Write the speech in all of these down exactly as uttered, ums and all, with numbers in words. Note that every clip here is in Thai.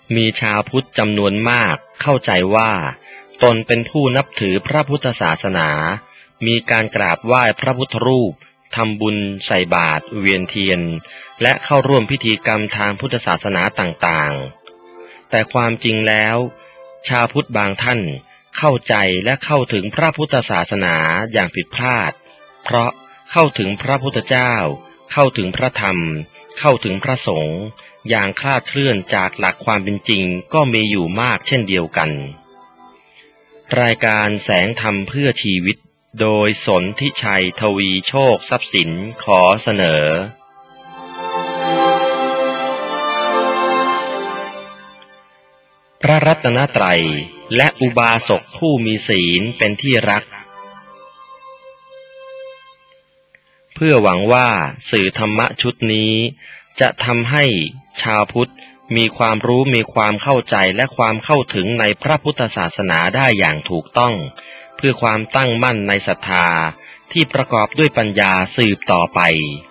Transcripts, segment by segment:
มีชาวพุทธจำนวนมากเข้าใจว่าตนเป็นผู้นับถือพระพุทธศาสนามีการกราบไหว้พระพุทธรูปทำบุญใส่บาตรเวียนเทียนและเข้าร่วมพิธีกรรมทางพุทธศาสนาต่างๆแต่ความจริงแล้วชาวพุทธบางท่านเข้าใจและเข้าถึงพระพุทธศาสนาอย่างผิดพลาดเพราะเข้าถึงพระพุทธเจ้าเข้าถึงพระธรรมเข้าถึงพระสงฆ์อย่างคลาดเคลื่อนจากหลักความเป็นจริงก็มีอยู่มากเช่นเดียวกันรายการแสงธรรมเพื่อชีวิตโดยสนธิชัยทวีโชคทรัพย์สินขอเสนอพระรัตนตรัยและอุบาสกผู้มีศีลเป็นที่รักเพื่อหวังว่าสื่อธรรมะชุดนี้จะทำให้ชาวพุทธมีความรู้มีความเข้าใจและความเข้าถึงในพระพุทธศาสนาได้อย่างถูกต้องเพื่อความตั้งมั่นในศรัทธาที่ประกอบด้วยปัญญาสืบต่อไป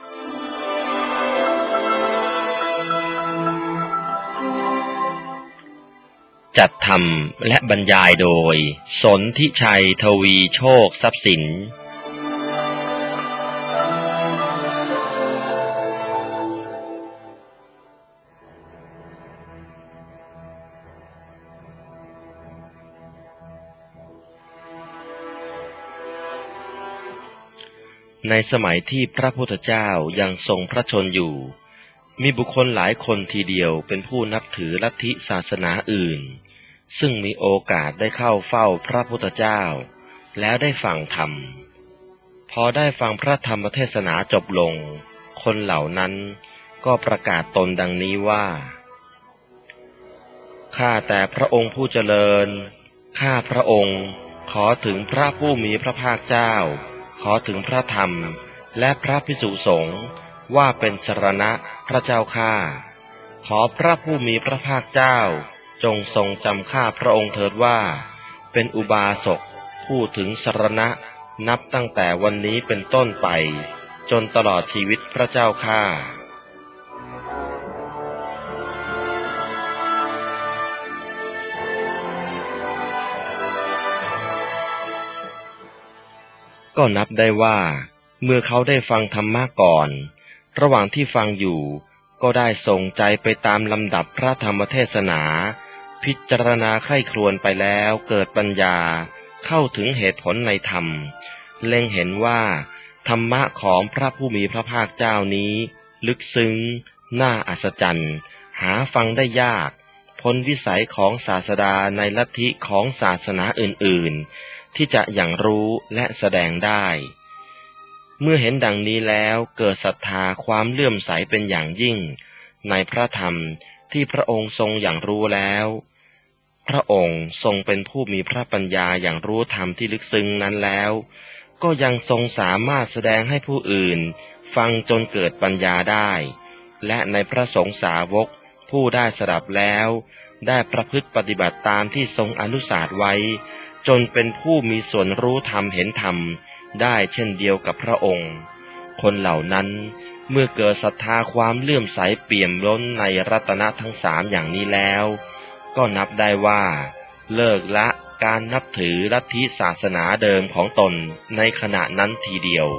จัดทำและบรรยายโดยสนธิชัยทวีโชคทรัพย์สินในสมัยที่พระพุทธเจ้ายังทรงพระชนอยู่มีบุคคลหลายคนทีเดียวเป็นผู้นับถือลัทธิศาสนาอื่นซึ่งมีโอกาสได้เข้าเฝ้าพระพุทธเจ้าแล้วได้ฟังธรรมพอได้ฟังพระธรรมเทศนาจบลงคนเหล่านั้นก็ประกาศตนดังนี้ว่าข้าแต่พระองค์ผู้เจริญข้าพระองค์ขอถึงพระผู้มีพระภาคเจ้าขอถึงพระธรรมและพระภิกษุสงฆ์ว่าเป็นสรณะพระเจ้าข้าขอพระผู้มีพระภาคเจ้าจงทรงจำข้าพระองค์เถิดว่าเป็นอุบาสกผู้ถึงสรณะนับตั้งแต่วันนี้เป็นต้นไปจนตลอดชีวิตพระเจ้าข้าก็นับได้ว่าเมื่อเขาได้ฟังธรรมะก่อนระหว่างที่ฟังอยู่ก็ได้ส่งใจไปตามลำดับพระธรรมเทศนาพิจารณาใคร่ครวญไปแล้วเกิดปัญญาเข้าถึงเหตุผลในธรรมเล็งเห็นว่าธรรมะของพระผู้มีพระภาคเจ้านี้ลึกซึ้งน่าอัศจรรย์หาฟังได้ยากพ้นวิสัยของศาสดาในลัทธิของศาสนาอื่นๆที่จะอย่างรู้และแสดงได้เมื่อเห็นดังนี้แล้วเกิดศรัทธาความเลื่อมใสเป็นอย่างยิ่งในพระธรรมที่พระองค์ทรงอย่างรู้แล้วพระองค์ทรงเป็นผู้มีพระปัญญาอย่างรู้ธรรมที่ลึกซึ้งนั้นแล้วก็ยังทรงสามารถแสดงให้ผู้อื่นฟังจนเกิดปัญญาได้และในพระสงฆ์สาวกผู้ได้สดับแล้วได้ประพฤติปฏิบัติตามที่ทรงอนุสาสน์ไว้จนเป็นผู้มีส่วนรู้ธรรมเห็นธรรมได้เช่นเดียวกับพระองค์คนเหล่านั้นเมื่อเกิดศรัทธาความเลื่อมใสเปี่ยมล้นในรัตนะทั้งสามอย่างนี้แล้วก็นับได้ว่าเลิกละการนับถือลัทธิศาสนาเดิมของตนในขณะนั้นทีเดียว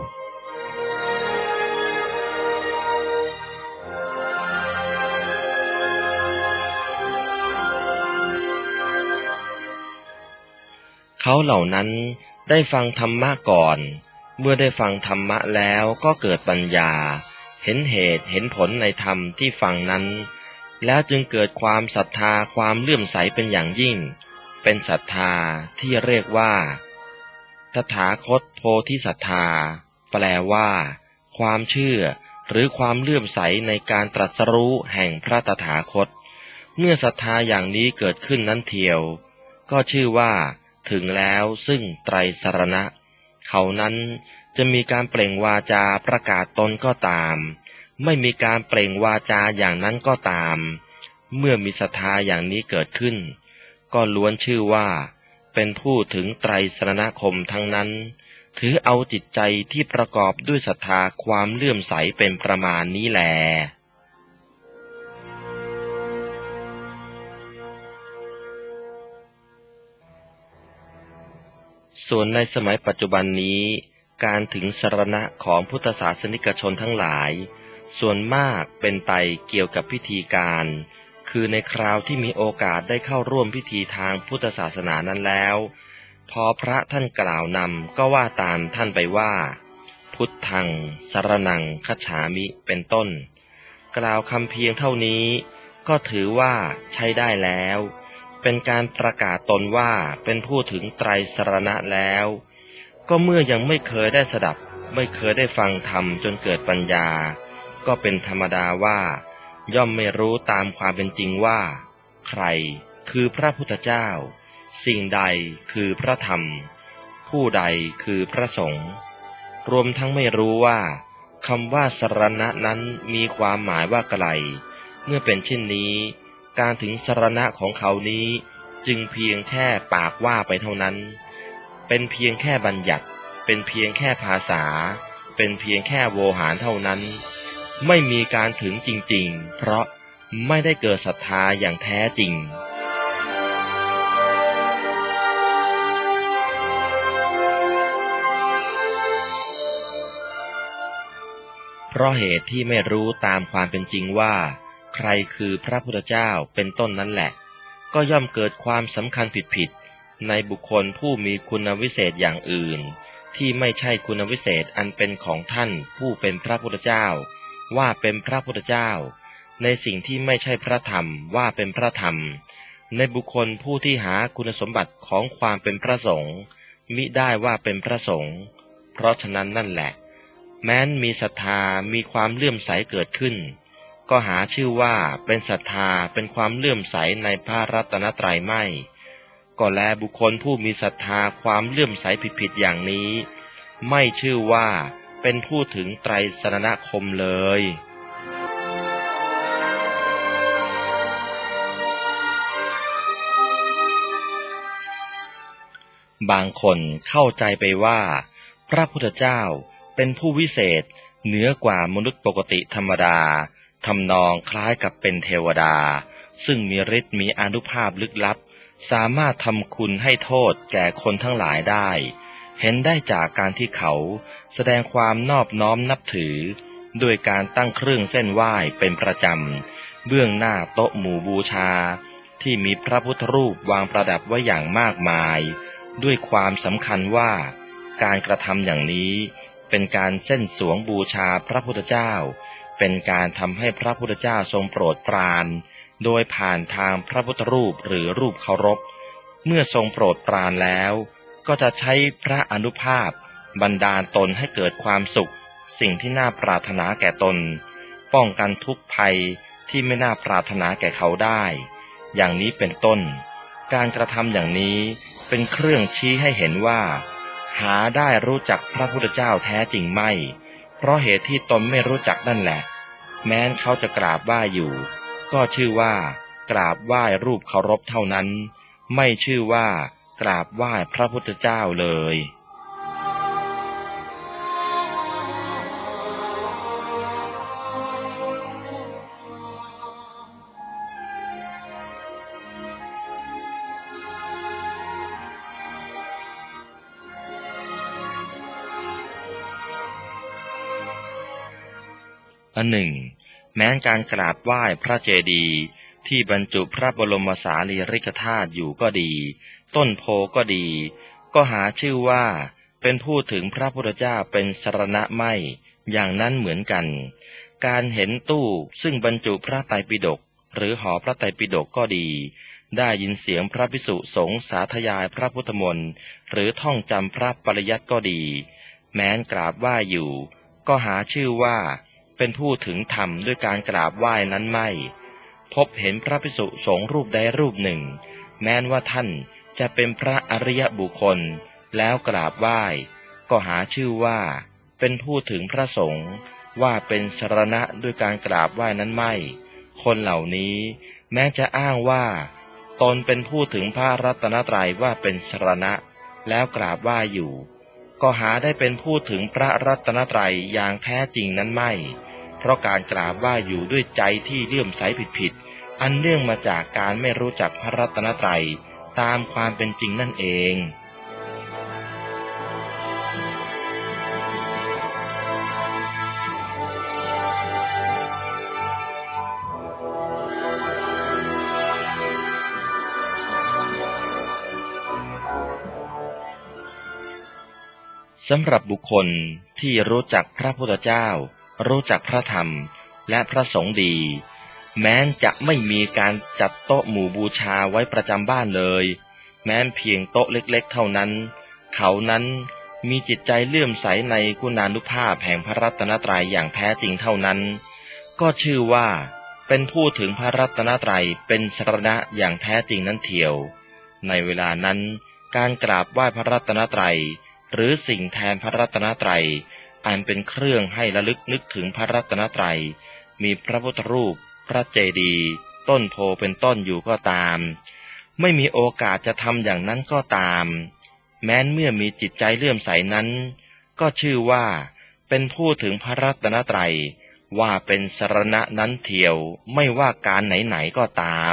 เขาเหล่านั้นได้ฟังธรรมะก่อนเมื่อได้ฟังธรรมะแล้วก็เกิดปัญญาเห็นเหตุเห็นผลในธรรมที่ฟังนั้นแล้วจึงเกิดความศรัทธาความเลื่อมใสเป็นอย่างยิ่งเป็นศรัทธาที่เรียกว่าตถาคตโพธิศรัทธาแปลว่าความเชื่อหรือความเลื่อมใสในการตรัสรู้แห่งพระตถาคตเมื่อศรัทธาอย่างนี้เกิดขึ้นนั้นเทียวก็ชื่อว่าถึงแล้วซึ่งไตรสรณะเขานั้นจะมีการเปล่งวาจาประกาศตนก็ตามไม่มีการเปล่งวาจาอย่างนั้นก็ตามเมื่อมีศรัทธาอย่างนี้เกิดขึ้นก็ล้วนชื่อว่าเป็นผู้ถึงไตรสรณคมทั้งนั้นถือเอาจิตใจที่ประกอบด้วยศรัทธาความเลื่อมใสเป็นประมาณนี้แลส่วนในสมัยปัจจุบันนี้การถึงสรณะของพุทธศาสนิกชนทั้งหลายส่วนมากเป็นไปเกี่ยวกับพิธีการคือในคราวที่มีโอกาสได้เข้าร่วมพิธีทางพุทธศาสนานั้นแล้วพอพระท่านกล่าวนำก็ว่าตามท่านไปว่าพุทธังสรณังคัจฉามิเป็นต้นกล่าวคำเพียงเท่านี้ก็ถือว่าใช้ได้แล้วเป็นการประกาศตนว่าเป็นผู้ถึงไตรสรณะแล้วก็เมื่อยังไม่เคยได้สดับไม่เคยได้ฟังธรรมจนเกิดปัญญาก็เป็นธรรมดาว่าย่อมไม่รู้ตามความเป็นจริงว่าใครคือพระพุทธเจ้าสิ่งใดคือพระธรรมผู้ใดคือพระสงฆ์รวมทั้งไม่รู้ว่าคำว่าสรณะนั้นมีความหมายว่าไกลเมื่อเป็นเช่นนี้การถึงสรณะของเขานี้จึงเพียงแค่ปากว่าไปเท่านั้นเป็นเพียงแค่บัญญัติเป็นเพียงแค่ภาษาเป็นเพียงแค่โวหารเท่านั้นไม่มีการถึงจริงๆเพราะไม่ได้เกิดศรัทธาอย่างแท้จริงเพราะเหตุที่ไม่รู้ตามความเป็นจริงว่าใครคือพระพุทธเจ้าเป็นต้นนั้นแหละก็ย่อมเกิดความสำคัญผิดๆในบุคคลผู้มีคุณวิเศษอย่างอื่นที่ไม่ใช่คุณวิเศษอันเป็นของท่านผู้เป็นพระพุทธเจ้าว่าเป็นพระพุทธเจ้าในสิ่งที่ไม่ใช่พระธรรมว่าเป็นพระธรรมในบุคคลผู้ที่หาคุณสมบัติของความเป็นพระสงฆ์มิได้ว่าเป็นพระสงฆ์เพราะฉะนั้นนั่นแหละแม้นมีศรัทธามีความเลื่อมใสเกิดขึ้นก็หาชื่อว่าเป็นศรัทธาเป็นความเลื่อมใสในพระรัตนตรัยไม่ก็แลบุคคลผู้มีศรัทธาความเลื่อมใสผิดๆอย่างนี้ไม่ชื่อว่าเป็นผู้ถึงไตรสรณคมเลยบางคนเข้าใจไปว่าพระพุทธเจ้าเป็นผู้วิเศษเหนือกว่ามนุษย์ปกติธรรมดาทำนองคล้ายกับเป็นเทวดาซึ่งมีฤทธิ์มีอานุภาพลึกลับสามารถทำคุณให้โทษแก่คนทั้งหลายได้เห็นได้จากการที่เขาแสดงความนอบน้อมนับถือด้วยการตั้งเครื่องเส้นไหว้เป็นประจำเบื้องหน้าโต๊ะหมู่บูชาที่มีพระพุทธรูปวางประดับไว้อย่างมากมายด้วยความสำคัญว่าการกระทำอย่างนี้เป็นการเส้นสวงบูชาพระพุทธเจ้าเป็นการทำให้พระพุทธเจ้าทรงโปรดปรานโดยผ่านทางพระพุทธรูปหรือรูปเคารพเมื่อทรงโปรดปรานแล้วก็จะใช้พระอานุภาพบันดาลตนให้เกิดความสุขสิ่งที่น่าปรารถนาแก่ตนป้องกันทุกภัยที่ไม่น่าปรารถนาแก่เขาได้อย่างนี้เป็นต้นการกระทำอย่างนี้เป็นเครื่องชี้ให้เห็นว่าหาได้รู้จักพระพุทธเจ้าแท้จริงไม่เพราะเหตุที่ตนไม่รู้จักนั่นแหละแม้นเขาจะกราบไหว้อยู่ก็ชื่อว่ากราบไหว้รูปเคารพเท่านั้นไม่ชื่อว่ากราบไหว้พระพุทธเจ้าเลยอันหนึ่งแม้การกราบไหว้พระเจดีย์ที่บรรจุพระบรมสารีริกธาตุอยู่ก็ดีต้นโพก็ดีก็หาชื่อว่าเป็นผู้ถึงพระพุทธเจ้าเป็นสรณะไม่อย่างนั้นเหมือนกันการเห็นตู้ซึ่งบรรจุพระไตรปิฎกหรือหอพระไตรปิฎกก็ดีได้ยินเสียงพระภิกษุสงฆ์สาธยายพระพุทธมนต์หรือท่องจำพระปริยัติก็ดีแม้นกราบไหว้อยู่ก็หาชื่อว่าเป็นผู้ถึงธรรมด้วยการกราบไหว้นั้นไม่พบเห็นพระภิกษุสงฆ์รูปใดรูปหนึ่งแม้นว่าท่านจะเป็นพระอริยบุคคลแล้วกราบไหว้ก็หาชื่อว่าเป็นผู้ถึงพระสงฆ์ว่าเป็นสรณะด้วยการกราบไหว้นั้นไม่คนเหล่านี้แม้จะอ้างว่าตนเป็นผู้ถึงพระรัตนตรัยว่าเป็นสรณะแล้วกราบไหว้อยู่ก็หาได้เป็นผู้ถึงพระรัตนตรัยอย่างแท้จริงนั้นไม่เพราะการกราบไหว้อยู่ด้วยใจที่เลื่อมใสผิดๆอันเนื่องมาจากการไม่รู้จักพระรัตนตรัยตามความเป็นจริงนั่นเองสำหรับบุคคลที่รู้จักพระพุทธเจ้ารู้จักพระธรรมและพระสงฆ์ดีแม้นจะไม่มีการจัดโต๊ะหมู่บูชาไว้ประจำบ้านเลยแม้นเพียงโต๊ะเล็กๆเท่านั้นเขานั้นมีจิตใจเลื่อมใสในคุณานุภาพแห่งพระรัตนตรัยอย่างแท้จริงเท่านั้นก็ชื่อว่าเป็นผู้ถึงพระรัตนตรัยเป็นสรณะอย่างแท้จริงนั้นเทียวในเวลานั้นการกราบไหว้พระรัตนตรัยหรือสิ่งแทนพระรัตนตรัยอันเป็นเครื่องให้ระลึกนึกถึงพระรัตนตรัยมีพระพุทธรูปพระเจดีย์ต้นโพเป็นต้นอยู่ก็ตามไม่มีโอกาสจะทำอย่างนั้นก็ตามแม้นเมื่อมีจิตใจเลื่อมใสนั้นก็ชื่อว่าเป็นผู้ถึงพระรัตนตรัยว่าเป็นสรณะนั้นเทียวไม่ว่าการไหนๆก็ตาม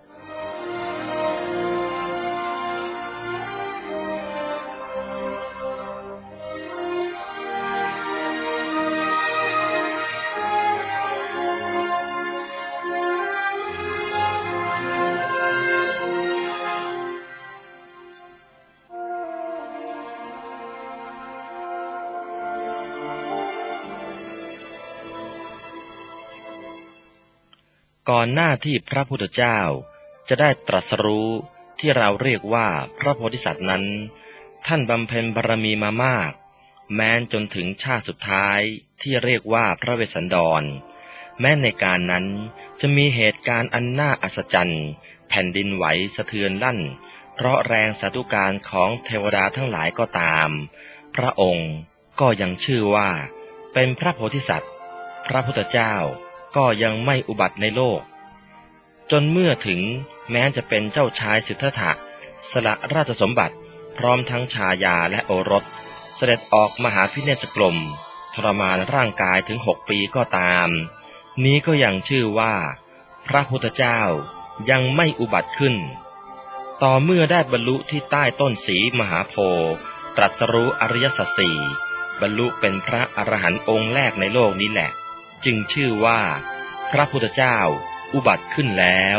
ก่อนหน้าที่พระพุทธเจ้าจะได้ตรัสรู้ที่เราเรียกว่าพระโพธิสัตว์นั้นท่านบำเพ็ญบารมีมามากแม้นจนถึงชาติสุดท้ายที่เรียกว่าพระเวสสันดรแม้ในการนั้นจะมีเหตุการณ์อันน่าอัศจรรย์แผ่นดินไหวสะเทือนลั่นเพราะแรงสาธุการของเทวดาทั้งหลายก็ตามพระองค์ก็ยังชื่อว่าเป็นพระโพธิสัตว์พระพุทธเจ้าก็ยังไม่อุบัติในโลกจนเมื่อถึงแม้จะเป็นเจ้าชายสิทธัตถะสละราชสมบัติพร้อมทั้งชายาและโอรสเสด็จออกมหาพิเนศกรมทรมานร่างกายถึงหกปีก็ตามนี้ก็ยังชื่อว่าพระพุทธเจ้ายังไม่อุบัติขึ้นต่อเมื่อได้บรรลุที่ใต้ต้นศรีมหาโพธิ์ตรัสรู้อริยสัจสี่บรรลุเป็นพระอรหันต์องค์แรกในโลกนี้แหละจึงชื่อว่าพระพุทธเจ้าอุบัติขึ้นแล้ว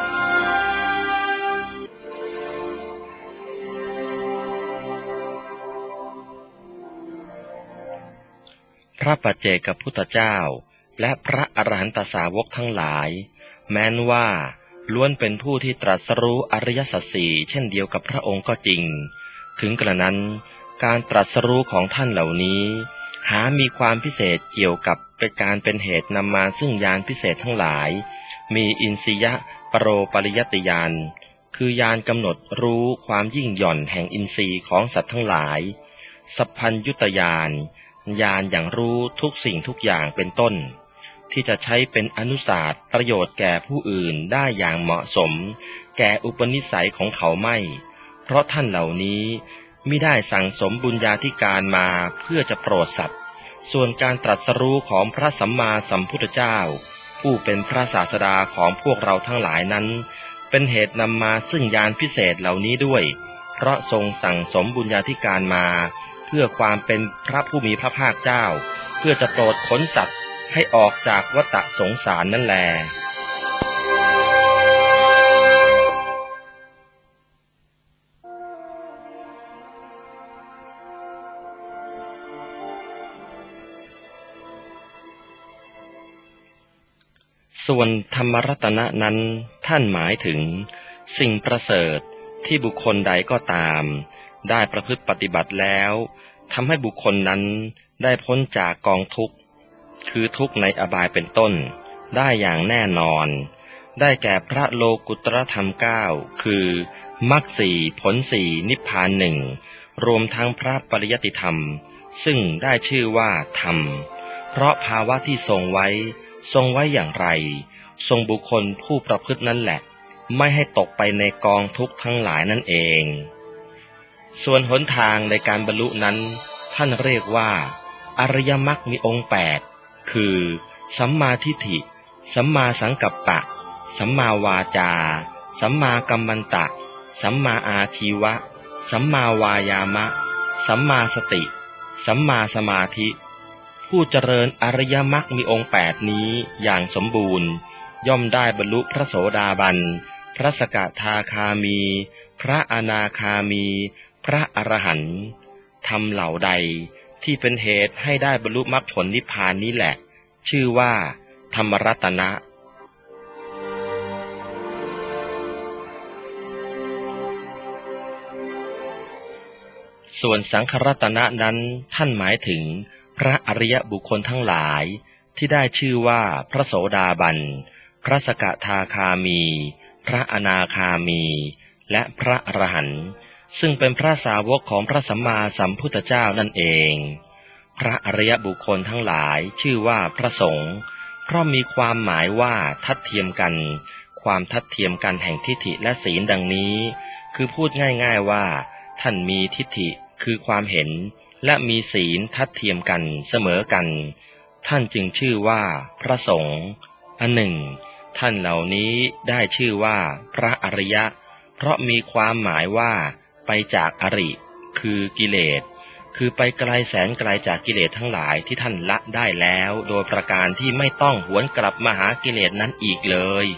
พระปัจเจกพุทธเจ้าและพระอรหันตสาวกทั้งหลายแม้นว่าล้วนเป็นผู้ที่ตรัสรู้อริยสัจสี่เช่นเดียวกับพระองค์ก็จริงถึงกระนั้นการตรัสรู้ของท่านเหล่านี้หามีความพิเศษเกี่ยวกับเป็นการเป็นเหตุนำมาซึ่งญาณพิเศษทั้งหลายมีอินทรียะปโรปริยัติญาณคือญาณกำหนดรู้ความยิ่งหย่อนแห่งอินทรีย์ของสัตว์ทั้งหลายสัพพัญญุตญาณญาณอย่างรู้ทุกสิ่งทุกอย่างเป็นต้นที่จะใช้เป็นอนุสาสน์ประโยชน์แก่ผู้อื่นได้อย่างเหมาะสมแก่อุปนิสัยของเขาไม่เพราะท่านเหล่านี้มิได้สั่งสมบุญญาธิการมาเพื่อจะโปรดสัตว์ส่วนการตรัสรู้ของพระสัมมาสัมพุทธเจ้าผู้เป็นพระศาสดาของพวกเราทั้งหลายนั้นเป็นเหตุนำมาซึ่งญาณพิเศษเหล่านี้ด้วยเพราะทรงสั่งสมบุญญาธิการมาเพื่อความเป็นพระผู้มีพระภาคเจ้าเพื่อจะโปรดขนสัตว์ให้ออกจากวัฏสงสารนั่นแลส่วนธรรมรัตนะนั้นท่านหมายถึงสิ่งประเสริฐที่บุคคลใดก็ตามได้ประพฤติปฏิบัติแล้วทำให้บุคคลนั้นได้พ้นจากกองทุกข์คือทุกข์ในอบายเป็นต้นได้อย่างแน่นอนได้แก่พระโลกุตตรธรรมเก้าคือมรรคสี่ผลสี่นิพพานหนึ่งรวมทั้งพระปริยัติธรรมซึ่งได้ชื่อว่าธรรมเพราะภาวะที่ทรงไว้ทรงไว้อย่างไรทรงบุคคลผู้ประพฤตินั่นแหละไม่ให้ตกไปในกองทุกข์ทั้งหลายนั่นเองส่วนหนทางในการบรรลุนั้นท่านเรียกว่าอริยมรรคมีองค์แปดคือสัมมาทิฏฐิสัมมาสังกัปปะสัมมาวาจาสัมมากัมมันตะสัมมาอาชีวะสัมมาวายามะสัมมาสติสัมมาสมาธิผู้เจริญอริยมรรคมีองค์แปดนี้อย่างสมบูรณ์ย่อมได้บรรลุพระโสดาบันพระสกทาคามีพระอนาคามีพระอรหันต์ธรรมเหล่าใดที่เป็นเหตุให้ได้บรรลุมรรคผลนิพพานนี้แหละชื่อว่าธรรมรัตนะส่วนสังฆรัตนะนั้นท่านหมายถึงพระอริยบุคคลทั้งหลายที่ได้ชื่อว่าพระโสดาบันพระสกทาคามีพระอนาคามีและพระอรหันต์ซึ่งเป็นพระสาวกของพระสัมมาสัมพุทธเจ้านั่นเองพระอริยบุคคลทั้งหลายชื่อว่าพระสงฆ์เพราะมีความหมายว่าทัดเทียมกันความทัดเทียมกันแห่งทิฏฐิและศีลดังนี้คือพูดง่ายๆว่าท่านมีทิฏฐิคือความเห็นและมีศีลทัดเทียมกันเสมอกันท่านจึงชื่อว่าพระสงฆ์อันหนึ่งท่านเหล่านี้ได้ชื่อว่าพระอริยะเพราะมีความหมายว่าไปจากอริคือกิเลสคือไปไกลแสนไกลจากกิเลสทั้งหลายที่ท่านละได้แล้วโดยประการที่ไม่ต้องหวนกลับมาหากิเลสนั้นอีกเลย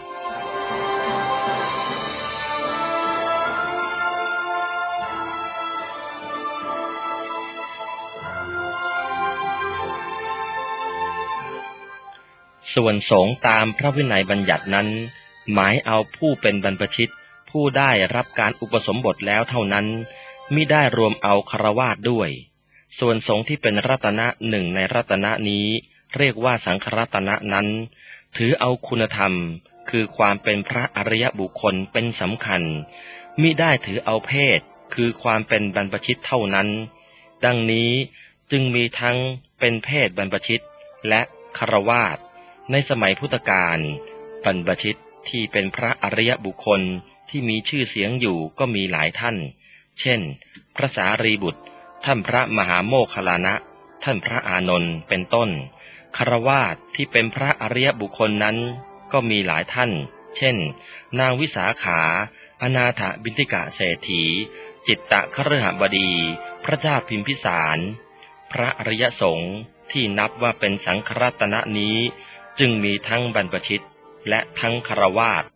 ส่วนสงฆ์ตามพระวินัยบัญญัตินั้นหมายเอาผู้เป็นบรรพชิตผู้ได้รับการอุปสมบทแล้วเท่านั้นมิได้รวมเอาฆราวาสด้วยส่วนสงฆ์ที่เป็นรัตนะหนึ่งในรัตนะนี้เรียกว่าสังฆรัตนะนั้นถือเอาคุณธรรมคือความเป็นพระอริยบุคคลเป็นสำคัญมิได้ถือเอาเพศคือความเป็นบรรพชิตเท่านั้นดังนี้จึงมีทั้งเป็นเพศบรรพชิตและฆราวาสในสมัยพุทธกาลบรรพชิตที่เป็นพระอริยบุคคลที่มีชื่อเสียงอยู่ก็มีหลายท่านเช่นพระสารีบุตรท่านพระมหาโมคคัลลานะท่านพระอานนท์เป็นต้นฆราวาสที่เป็นพระอริยบุคคลนั้นก็มีหลายท่านเช่นนางวิสาขาอนาถบิณฑิกะเศรษฐีจิตตคฤหบดีพระเจ้าพิมพิสารพระอริยสงฆ์ที่นับว่าเป็นสังฆรัตนะนี้จึงมีทั้งบรรพชิตและทั้งฆราวาส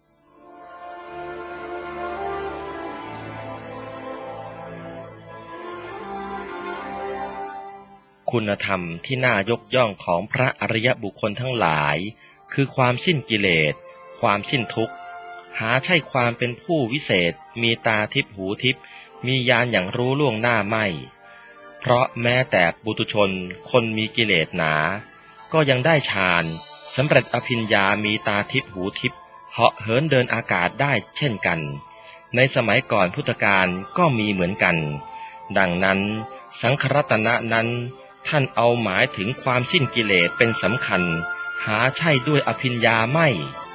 คุณธรรมที่น่ายกย่องของพระอริยบุคคลทั้งหลายคือความสิ้นกิเลสความสิ้นทุกข์หาใช่ความเป็นผู้วิเศษมีตาทิพย์หูทิพย์มีญาณอย่างรู้ล่วงหน้าไม่เพราะแม้แต่ปุถุชนคนมีกิเลสหนาก็ยังได้ฌานสำเร็จอภิญญามีตาทิพย์หูทิพย์เหาะเหินเดินอากาศได้เช่นกันในสมัยก่อนพุทธกาลก็มีเหมือนกันดังนั้นสังฆรัตนะนั้นท่านเอาหมายถึงความสิ้นกิเลสเป็นสำคัญหาใช่ด้วยอภิญญาไม่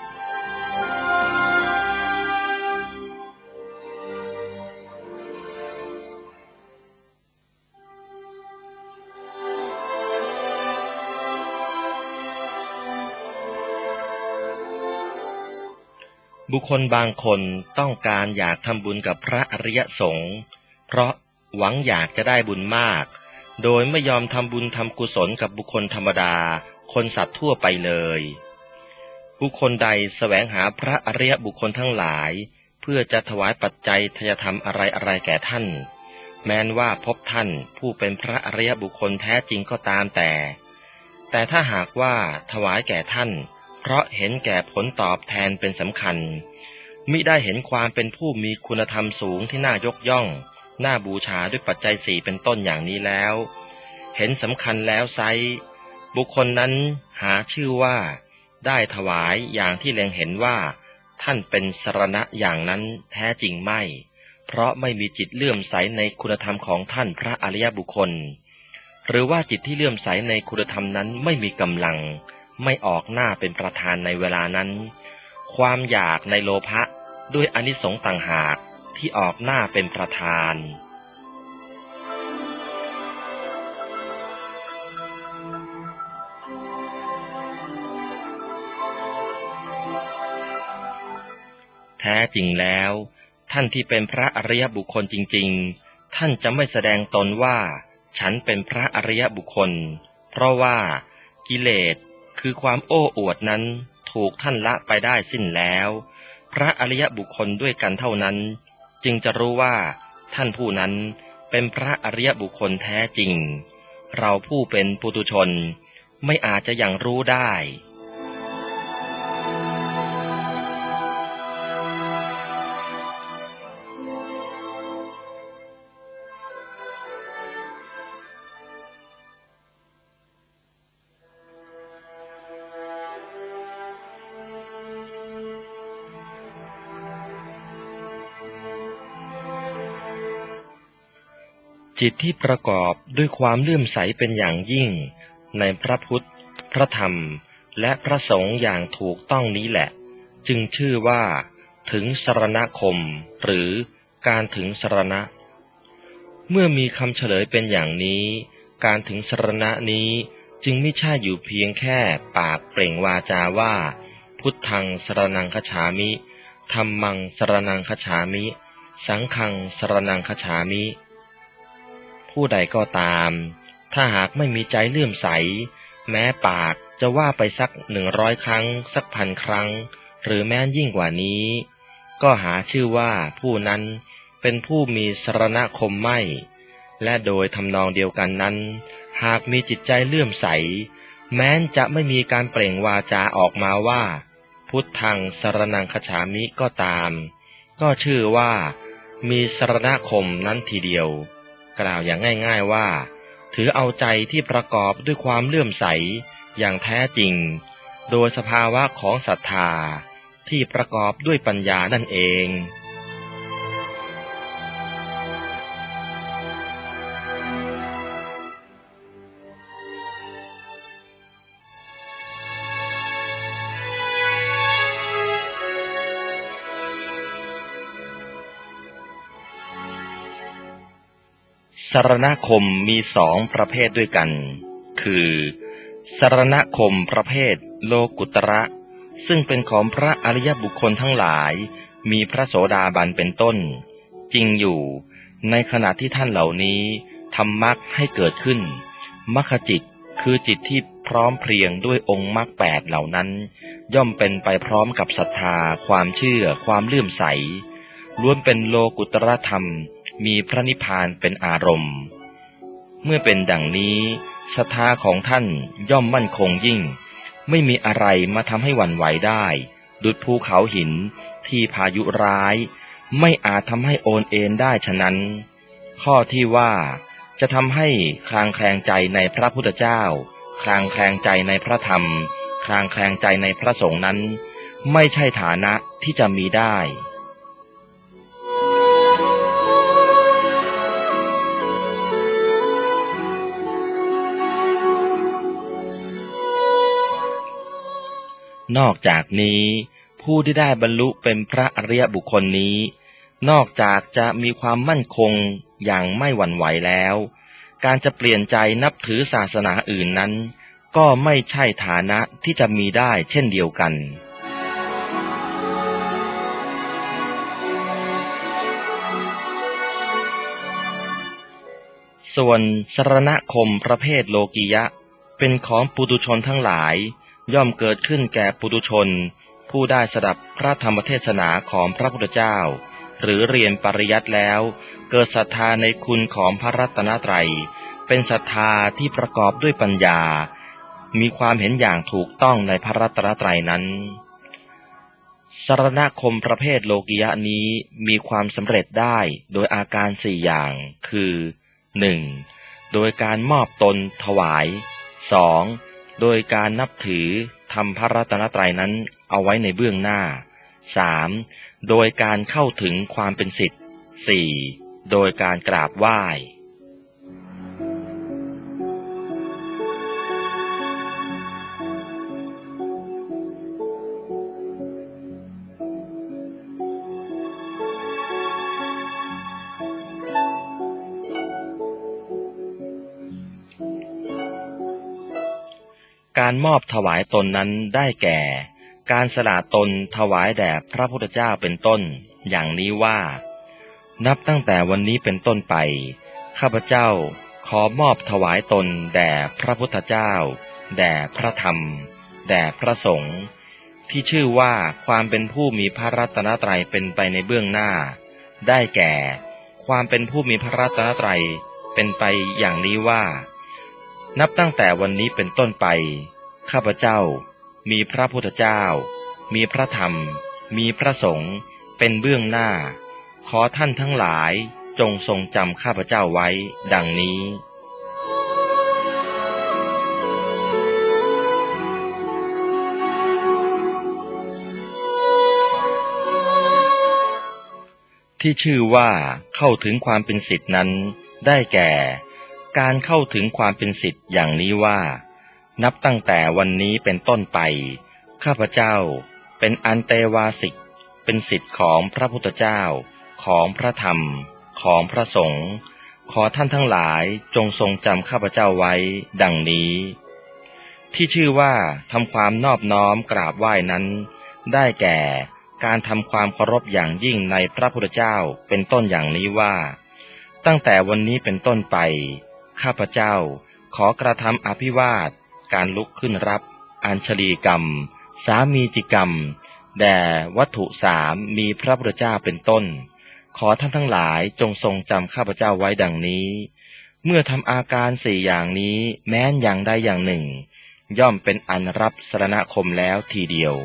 บุคคลบางคนต้องการอยากทำบุญกับพระอริยสงฆ์เพราะหวังอยากจะได้บุญมากโดยไม่ยอมทำบุญทำกุศลกับบุคคลธรรมดาคนสัตว์ทั่วไปเลยบุคคลใดแสวงหาพระอริยบุคคลทั้งหลายเพื่อจะถวายปัจจัยทายธรรมอะไรอะไรแก่ท่านแม้นว่าพบท่านผู้เป็นพระอริยบุคคลแท้จริงก็ตามแต่แต่ถ้าหากว่าถวายแก่ท่านเพราะเห็นแก่ผลตอบแทนเป็นสำคัญมิได้เห็นความเป็นผู้มีคุณธรรมสูงที่น่ายกย่องน่าบูชาด้วยปัจจัยสี่เป็นต้นอย่างนี้แล้วเห็นสำคัญแล้วไซร้บุคคลนั้นหาชื่อว่าได้ถวายอย่างที่เล็งเห็นว่าท่านเป็นสรณะอย่างนั้นแท้จริงไม่เพราะไม่มีจิตเลื่อมใสในคุณธรรมของท่านพระอริยบุคคลหรือว่าจิตที่เลื่อมใสในคุณธรรมนั้นไม่มีกำลังไม่ออกหน้าเป็นประธานในเวลานั้นความอยากในโลภะด้วยอานิสงส์ต่างหากที่ออกหน้าเป็นประธานแท้จริงแล้วท่านที่เป็นพระอริยบุคคลจริงๆท่านจะไม่แสดงตนว่าฉันเป็นพระอริยบุคคลเพราะว่ากิเลสคือความโอ้อวดนั้นถูกท่านละไปได้สิ้นแล้วพระอริยบุคคลด้วยกันเท่านั้นจึงจะรู้ว่าท่านผู้นั้นเป็นพระอริยบุคคลแท้จริงเราผู้เป็นปุถุชนไม่อาจจะยังรู้ได้จิตที่ประกอบด้วยความเลื่อมใสเป็นอย่างยิ่งในพระพุทธพระธรรมและพระสงฆ์อย่างถูกต้องนี้แหละจึงชื่อว่าถึงสรณคมหรือการถึงสรณะเมื่อมีคำเฉลยเป็นอย่างนี้การถึงสรณะนี้จึงไม่ใช่อยู่เพียงแค่ปากเปล่งวาจาว่าพุทธังสรณังคัจฉามิธัมมังสรณังคัจฉามิสังฆังสรณังคัจฉามิผู้ใดก็ตามถ้าหากไม่มีใจเลื่อมใสแม้ปากจะว่าไปสักหนึ่งร้อยครั้งสักพันครั้งหรือแม้ยิ่งกว่านี้ก็หาชื่อว่าผู้นั้นเป็นผู้มีสรณคมไม่และโดยทำนองเดียวกันนั้นหากมีจิตใจเลื่อมใสแม้นจะไม่มีการเปล่งวาจาออกมาว่าพุทธังสรณังคัจฉามิก็ตามก็ชื่อว่ามีสรณคมนั้นทีเดียวกล่าวอย่างง่ายๆว่าถือเอาใจที่ประกอบด้วยความเลื่อมใสอย่างแท้จริงโดยสภาวะของศรัทธาที่ประกอบด้วยปัญญานั่นเองสรณคมมีสองประเภทด้วยกันคือสรณคมประเภทโลกุตระซึ่งเป็นของพระอริยบุคคลทั้งหลายมีพระโสดาบันเป็นต้นจริงอยู่ในขณะที่ท่านเหล่านี้ทำมรรคให้เกิดขึ้นมรรคจิตคือจิตที่พร้อมเพรียงด้วยองค์มรรคแปดเหล่านั้นย่อมเป็นไปพร้อมกับศรัทธาความเชื่อความเลื่อมใสล้วนเป็นโลกุตระธรรมมีพระนิพพานเป็นอารมณ์เมื่อเป็นดังนี้ศรัทธาของท่านย่อมมั่นคงยิ่งไม่มีอะไรมาทำให้หวั่นไหวได้ดุจภูเขาหินที่พายุร้ายไม่อาจทำให้โอนเอ็นได้ฉะนั้นข้อที่ว่าจะทำให้คลางแคลงใจในพระพุทธเจ้าคลางแคลงใจในพระธรรมคลางแคลงใจในพระสงฆ์นั้นไม่ใช่ฐานะที่จะมีได้นอกจากนี้ผู้ที่ได้บรรลุเป็นพระอริยบุคคลนี้นอกจากจะมีความมั่นคงอย่างไม่หวั่นไหวแล้วการจะเปลี่ยนใจนับถือศาสนาอื่นนั้นก็ไม่ใช่ฐานะที่จะมีได้เช่นเดียวกันส่วนสรณคมประเภทโลกิยะเป็นของปุถุชนทั้งหลายย่อมเกิดขึ้นแก่ปุถุชนผู้ได้สดับพระธรรมเทศนาของพระพุทธเจ้าหรือเรียนปริยัติแล้วเกิดศรัทธาในคุณของพระรัตนตรัยเป็นศรัทธาที่ประกอบด้วยปัญญามีความเห็นอย่างถูกต้องในพระรัตนตรัยนั้นสรณคมประเภทโลกิยะนี้มีความสำเร็จได้โดยอาการสี่อย่างคือหนึ่งโดยการมอบตนถวายสองโดยการนับถือทำพระรัตนตรัยนั้นเอาไว้ในเบื้องหน้าสามโดยการเข้าถึงความเป็นศิษย์สี่โดยการกราบไหว้การมอบถวายตนนั้นได้แก่การสละตนถวายแด่พระพุทธเจ้าเป็นต้นอย่างนี้ว่านับตั้งแต่วันนี้เป็นต้นไปข้าพเจ้าขอมอบถวายตนแด่พระพุทธเจ้าแด่พระธรรมแด่พระสงฆ์ที่ชื่อว่าความเป็นผู้มีพระรัตนตรัยเป็นไปในเบื้องหน้าได้แก่คความเป็นผู้มีพระรัตนตรัยเป็นไปอย่างนี้ว่านับตั้งแต่วันนี้เป็นต้นไปข้าพเจ้ามีพระพุทธเจ้ามีพระธรรมมีพระสงฆ์เป็นเบื้องหน้าขอท่านทั้งหลายจงทรงจำข้าพเจ้าไว้ดังนี้ที่ชื่อว่าเข้าถึงความเป็นศิษย์นั้นได้แก่การเข้าถึงความเป็นศิษย์อย่างนี้ว่านับตั้งแต่วันนี้เป็นต้นไปข้าพเจ้าเป็นอันเตวาสิกเป็นศิษย์ของพระพุทธเจ้าของพระธรรมของพระสงฆ์ขอท่านทั้งหลายจงทรงจำข้าพเจ้าไว้ดังนี้ที่ชื่อว่าทำความนอบน้อมกราบไหว้นั้นได้แก่การทำความเคารพอย่างยิ่งในพระพุทธเจ้าเป็นต้นอย่างนี้ว่าตั้งแต่วันนี้เป็นต้นไปข้าพเจ้าขอกระทำอภิวาทการลุกขึ้นรับอัญชลีกรรมสามีจิกรรมแด่วัตถุสามมีพระพุทธเจ้าเป็นต้นขอท่านทั้งหลายจงทรงจำข้าพเจ้าไว้ดังนี้เมื่อทำอาการสี่อย่างนี้แม้นอย่างใดอย่างหนึ่งย่อมเป็นอันรับสรณคมแล้วทีเดียว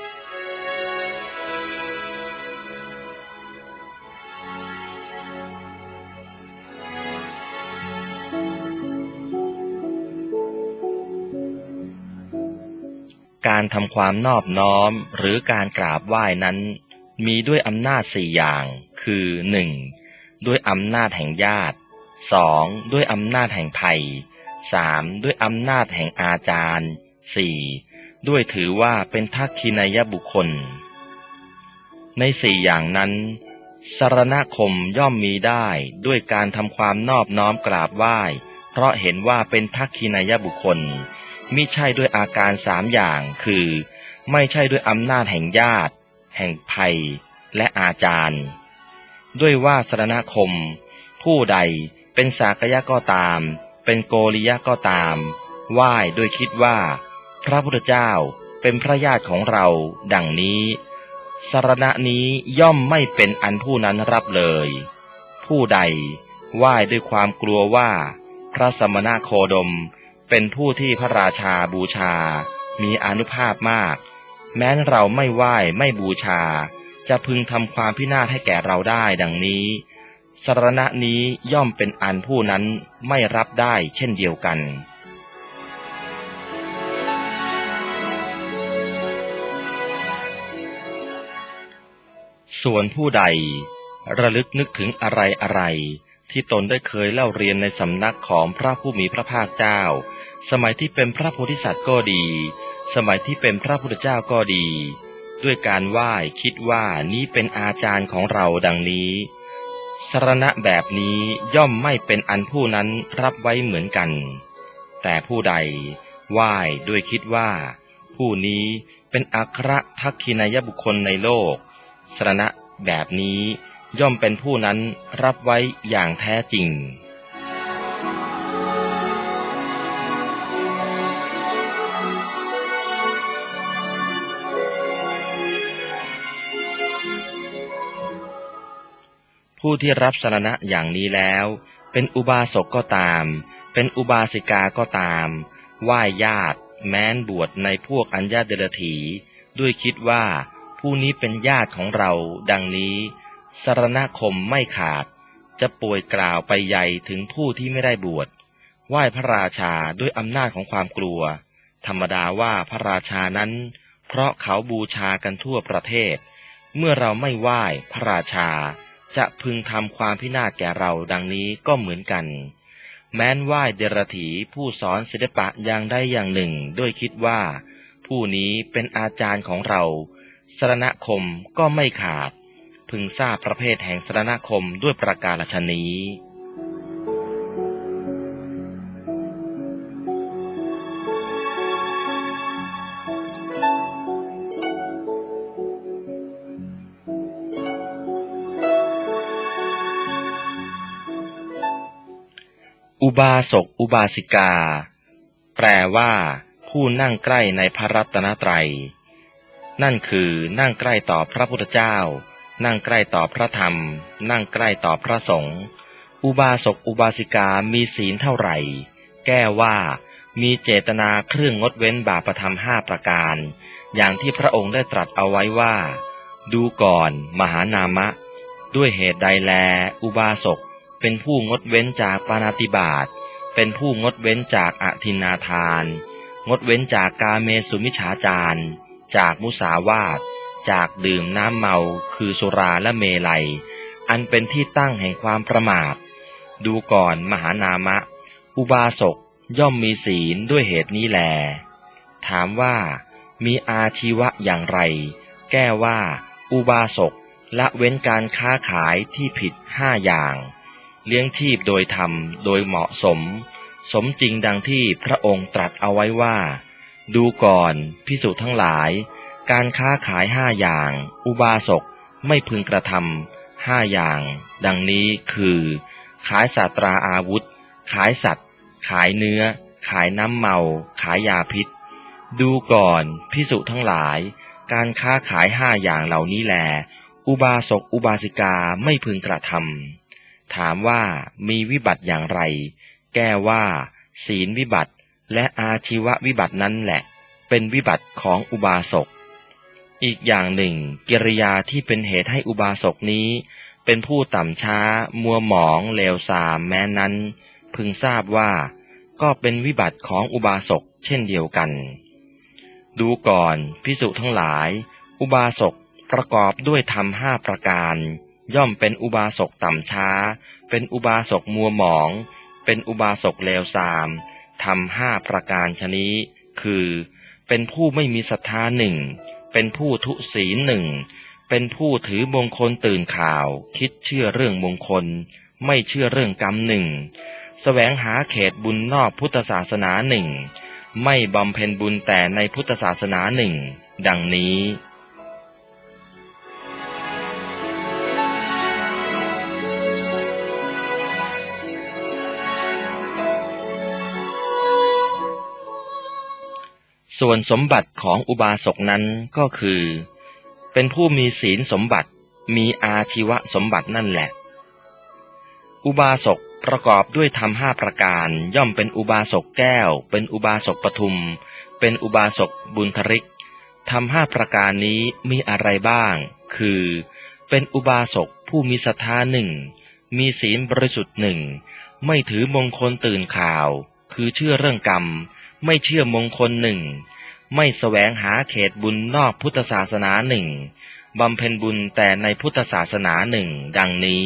การทำความนอบน้อมหรือการกราบไหว้นั้นมีด้วยอำนาจสี่อย่างคือหนึ่งด้วยอำนาจแห่งญาติสองด้วยอำนาจแห่งภัยสามด้วยอำนาจแห่งอาจารย์สี่ด้วยถือว่าเป็นทักขิณายบุคคลในสี่อย่างนั้นสรณคมย่อมมีได้ด้วยการทำความนอบน้อมกราบไหว้เพราะเห็นว่าเป็นทักขิณายบุคคลมิใช่ด้วยอาการสามอย่างคือไม่ใช่ด้วยอำนาจแห่งญาติแห่งภัยและอาจารย์ด้วยว่าสรณคมผู้ใดเป็นสากยะก็ตามเป็นโกริยะก็ตามไหว้ด้วยคิดว่าพระพุทธเจ้าเป็นพระญาติของเราดังนี้สรณะนี้ย่อมไม่เป็นอันผู้นั้นรับเลยผู้ใดไหว้ด้วยความกลัวว่าพระสมณโคดมเป็นผู้ที่พระราชาบูชามีอานุภาพมากแม้นเราไม่ไหว้ไม่บูชาจะพึงทำความพินาศให้แก่เราได้ดังนี้สรณะนี้ย่อมเป็นอันผู้นั้นไม่รับได้เช่นเดียวกันส่วนผู้ใดระลึกนึกถึงอะไรอะไรที่ตนได้เคยเล่าเรียนในสำนักของพระผู้มีพระภาคเจ้าสมัยที่เป็นพระโพธิสัตว์ก็ดีสมัยที่เป็นพระพุทธเจ้าก็ดีด้วยการไหว้คิดว่านี้เป็นอาจารย์ของเราดังนี้สรณะแบบนี้ย่อมไม่เป็นอันผู้นั้นรับไว้เหมือนกันแต่ผู้ใดไหว้ด้วยคิดว่าผู้นี้เป็นอัครทักขิณายบุคคลในโลกสรณะแบบนี้ย่อมเป็นผู้นั้นรับไว้อย่างแท้จริงผู้ที่รับสรณะอย่างนี้แล้วเป็นอุบาสกก็ตามเป็นอุบาสิกาก็ตามไหว้ญาติแม้นบวชในพวกอัญญาเดรถีด้วยคิดว่าผู้นี้เป็นญาติของเราดังนี้สรณคมไม่ขาดจะป่วยกล่าวไปใหญ่ถึงผู้ที่ไม่ได้บวชไหว้พระราชาด้วยอำนาจของความกลัวธรรมดาว่าพระราชานั้นเพราะเขาบูชากันทั่วประเทศเมื่อเราไม่ไหว้พระราชาจะพึงทำความพินาศแก่เราดังนี้ก็เหมือนกันแม้นไหว้เดรถีผู้สอนศิลปะอย่างใดอย่างหนึ่งด้วยคิดว่าผู้นี้เป็นอาจารย์ของเราสรณคมก็ไม่ขาดพึงทราบประเภทแห่งสรณคมด้วยประการฉะนี้อุบาสกอุบาสิกาแปลว่าผู้นั่งใกล้ในพระรัตนตรัยนั่นคือนั่งใกล้ต่อพระพุทธเจ้านั่งใกล้ต่อพระธรรมนั่งใกล้ต่อพระสงฆ์อุบาสกอุบาสิกามีศีลเท่าไหร่แก้ว่ามีเจตนาเครื่องงดเว้นบาปธรรมห้าประการอย่างที่พระองค์ได้ตรัสเอาไว้ว่าดูก่อนมหานามะด้วยเหตุใดแลอุบาสกเป็นผู้งดเว้นจากปาณาติบาตเป็นผู้งดเว้นจากอทินนาทานงดเว้นจากกาเมสุมิจฉาจารจากมุสาวาทจากดื่มน้ำเมาคือสุราและเมลัยอันเป็นที่ตั้งแห่งความประมาทดูก่อนมหานามะอุบาสกย่อมมีศีลด้วยเหตุนี้แลถามว่ามีอาชีวะอย่างไรแก้ว่าอุบาสกละเว้นการค้าขายที่ผิดห้าอย่างเลี้ยงชีพโดยธรรมโดยเหมาะสมสมจริงดังที่พระองค์ตรัสเอาไว้ว่าดูก่อนภิกษุทั้งหลายการค้าขายห้าอย่างอุบาสกไม่พึงกระทำห้าอย่างดังนี้คือขายสัตราอาวุธขายสัตว์ขายเนื้อขายน้ำเมาขายยาพิษดูก่อนภิกษุทั้งหลายการค้าขายห้าอย่างเหล่านี้แลอุบาสกอุบาสิกาไม่พึงกระทำถามว่ามีวิบัติอย่างไรแก้ว่าศีลวิบัติและอาชีววิบัตินั้นแหละเป็นวิบัติของอุบาสกอีกอย่างหนึ่งกิริยาที่เป็นเหตุให้อุบาสกนี้เป็นผู้ต่ำช้ามัวหมองเลวทรามแม้นั้นพึงทราบว่าก็เป็นวิบัติของอุบาสกเช่นเดียวกันดูก่อนภิกษุทั้งหลายอุบาสกประกอบด้วยธรรมห้าประการย่อมเป็นอุบาสกต่ำช้าเป็นอุบาสกมัวหมองเป็นอุบาสกเลวทรามธรรมห้าประการชนี้คือเป็นผู้ไม่มีศรัทธาหนึ่งเป็นผู้ทุศีลหนึ่งเป็นผู้ถือมงคลตื่นข่าวคิดเชื่อเรื่องมงคลไม่เชื่อเรื่องกรรมหนึ่งแสวงหาเขตบุญนอกพุทธศาสนาหนึ่งไม่บำเพ็ญบุญแต่ในพุทธศาสนาหนึ่งดังนี้ส่วนสมบัติของอุบาสกนั้นก็คือเป็นผู้มีศีลสมบัติมีอาชีวสมบัตินั่นแหละอุบาสกประกอบด้วยธรรมห้าประการย่อมเป็นอุบาสกแก้วเป็นอุบาสกปทุมเป็นอุบาสกบุญทริกธรรมห้าประการนี้มีอะไรบ้างคือเป็นอุบาสกผู้มีศรัทธาหนึ่งมีศีลบริสุทธิ์หนึ่งไม่ถือมงคลตื่นข่าวคือเชื่อเรื่องกรรมไม่เชื่อมงคลหนึ่งไม่แสวงหาเขตบุญนอกพุทธศาสนาหนึ่งบำเพ็ญบุญแต่ในพุทธศาสนาหนึ่งดังนี้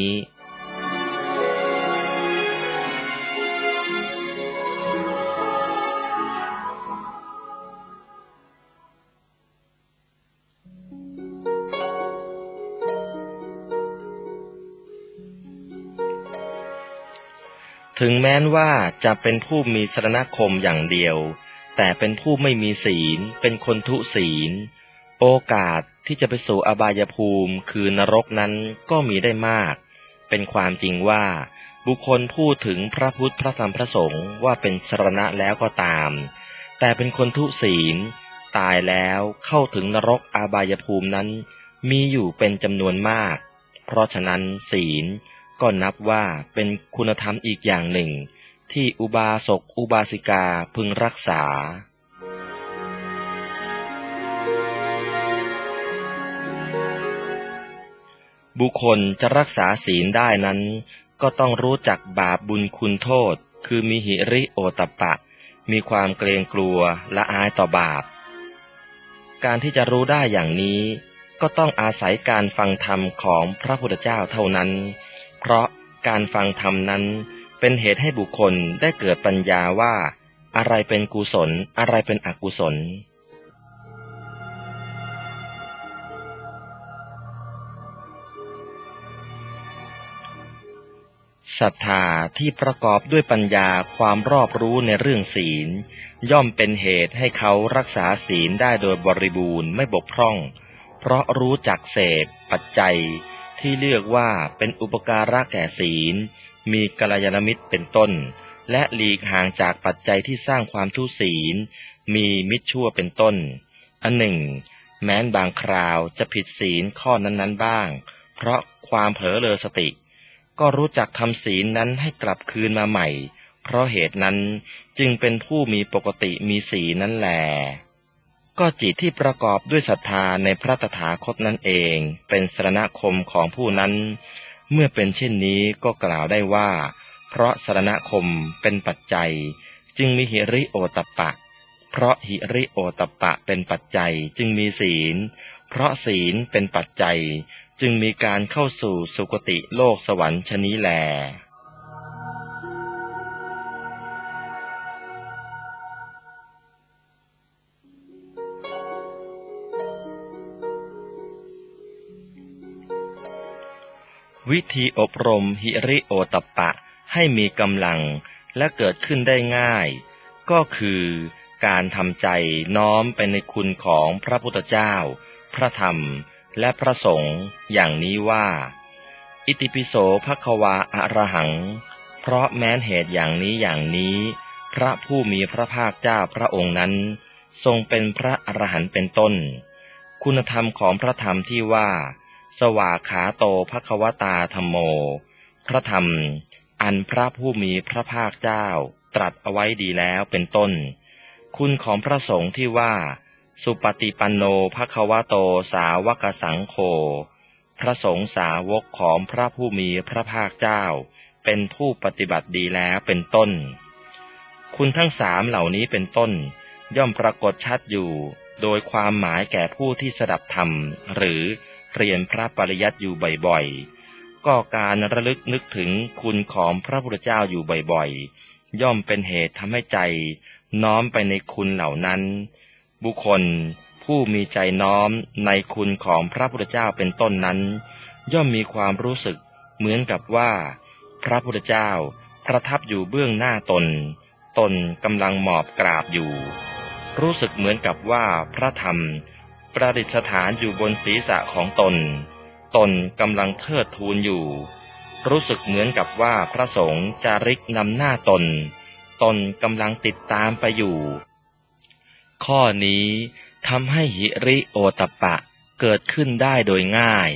ถึงแม้นว่าจะเป็นผู้มีสรณคมอย่างเดียวแต่เป็นผู้ไม่มีศีลเป็นคนทุศีลโอกาสที่จะไปสู่อบายภูมิคือนรกนั้นก็มีได้มากเป็นความจริงว่าบุคคลพูดถึงพระพุทธพระธรรมพระสงฆ์ว่าเป็นสรณะแล้วก็ตามแต่เป็นคนทุศีลตายแล้วเข้าถึงนรกอบายภูมินั้นมีอยู่เป็นจำนวนมากเพราะฉะนั้นศีลก็นับว่าเป็นคุณธรรมอีกอย่างหนึ่งที่อุบาสกอุบาสิกาพึงรักษาบุคคลจะรักษาศีลได้นั้นก็ต้องรู้จักบาปบุญคุณโทษคือมีหิริโอตตัปปะมีความเกรงกลัวละอายต่อบาปการที่จะรู้ได้อย่างนี้ก็ต้องอาศัยการฟังธรรมของพระพุทธเจ้าเท่านั้นเพราะการฟังธรรมนั้นเป็นเหตุให้บุคคลได้เกิดปัญญาว่าอะไรเป็นกุศลอะไรเป็นอกุศลศรัทธาที่ประกอบด้วยปัญญาความรอบรู้ในเรื่องศีลย่อมเป็นเหตุให้เขารักษาศีลได้โดยบริบูรณ์ไม่บกพร่องเพราะรู้จักเสพปัจจัยที่เลือกว่าเป็นอุปการะแก่ศีลมีกัลยาณมิตรเป็นต้นและหลีกห่างจากปัจจัยที่สร้างความทุศีลมีมิตรชั่วเป็นต้นอันหนึ่งแม้นบางคราวจะผิดศีลข้อนั้นๆบ้างราะความเผลอเลอสติก็รู้จักทำศีลนั้นให้กลับคืนมาใหม่เพราะเหตุนั้นจึงเป็นผู้มีปกติมีศีลนั่นแหละก็จิตที่ประกอบด้วยศรัทธาในพระตถาคตนั่นเองเป็นสรณคมของผู้นั้นเมื่อเป็นเช่นนี้ก็กล่าวได้ว่าเพราะสรณคมเป็นปัจจัยจึงมีหิริโอตัปปะเพราะหิริโอตัปปะเป็นปัจจัยจึงมีศีลเพราะศีลเป็นปัจจัยจึงมีการเข้าสู่สุคติโลกสวรรค์ชนี้แลวิธีอบรมหิริโอตัปปะให้มีกำลังและเกิดขึ้นได้ง่ายก็คือการทำใจน้อมไปในคุณของพระพุทธเจ้าพระธรรมและพระสงฆ์อย่างนี้ว่าอิติปิโสภควาอะระหังเพราะแม้นเหตุอย่างนี้อย่างนี้พระผู้มีพระภาคเจ้าพระองค์นั้นทรงเป็นพระอรหันต์เป็นต้นคุณธรรมของพระธรรมที่ว่าสวากขาโตภควตาธัมโมพระธรรมอันพระผู้มีพระภาคเจ้าตรัสเอาไว้ดีแล้วเป็นต้นคุณของพระสงฆ์ที่ว่าสุปฏิปันโนภควโตสาวกสังโฆพระสงฆ์สาวกของพระผู้มีพระภาคเจ้าเป็นผู้ปฏิบัติดีแล้วเป็นต้นคุณทั้งสามเหล่านี้เป็นต้นย่อมปรากฏชัดอยู่โดยความหมายแก่ผู้ที่สดับธรรมหรือเรียนพระปริยัติอยู่บ่อยๆก็การระลึกนึกถึงคุณของพระพุทธเจ้าอยู่บ่อยๆย่อมเป็นเหตุทำให้ใจน้อมไปในคุณเหล่านั้นบุคคลผู้มีใจน้อมในคุณของพระพุทธเจ้าเป็นต้นนั้นย่อมมีความรู้สึกเหมือนกับว่าพระพุทธเจ้าประทับอยู่เบื้องหน้าตนตนกำลังหมอบกราบอยู่รู้สึกเหมือนกับว่าพระธรรมประดิษฐานอยู่บนศีรษะของตนตนกำลังเทิดทูนอยู่รู้สึกเหมือนกับว่าพระสงฆ์จาริกนำหน้าตนตนกำลังติดตามไปอยู่ข้อนี้ทำให้หิริโอตัปปะเกิดขึ้นได้โดยง่าย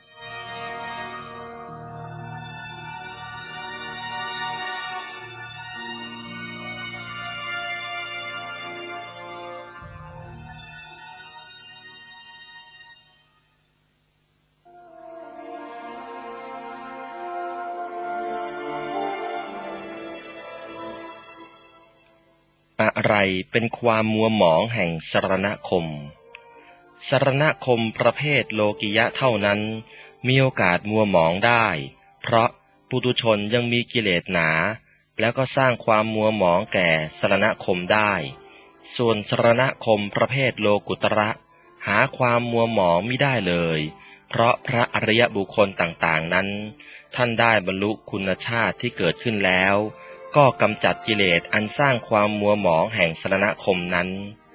อะไรเป็นความมัวหมองแห่งสรณคมสรณคมประเภทโลกิยะเท่านั้นมีโอกาสมัวหมองได้เพราะปุถุชนยังมีกิเลสหนาแล้วก็สร้างความมัวหมองแก่สรณคมได้ส่วนสรณคมประเภทโลกุตระหาความมัวหมองไม่ได้เลยเพราะพระอริยบุคคลต่างๆนั้นท่านได้บรรลุคุณชาติที่เกิดขึ้นแล้วก็กำจัดกิเลสอันสร้างความมัวหมองแห่งสรณคมนั้น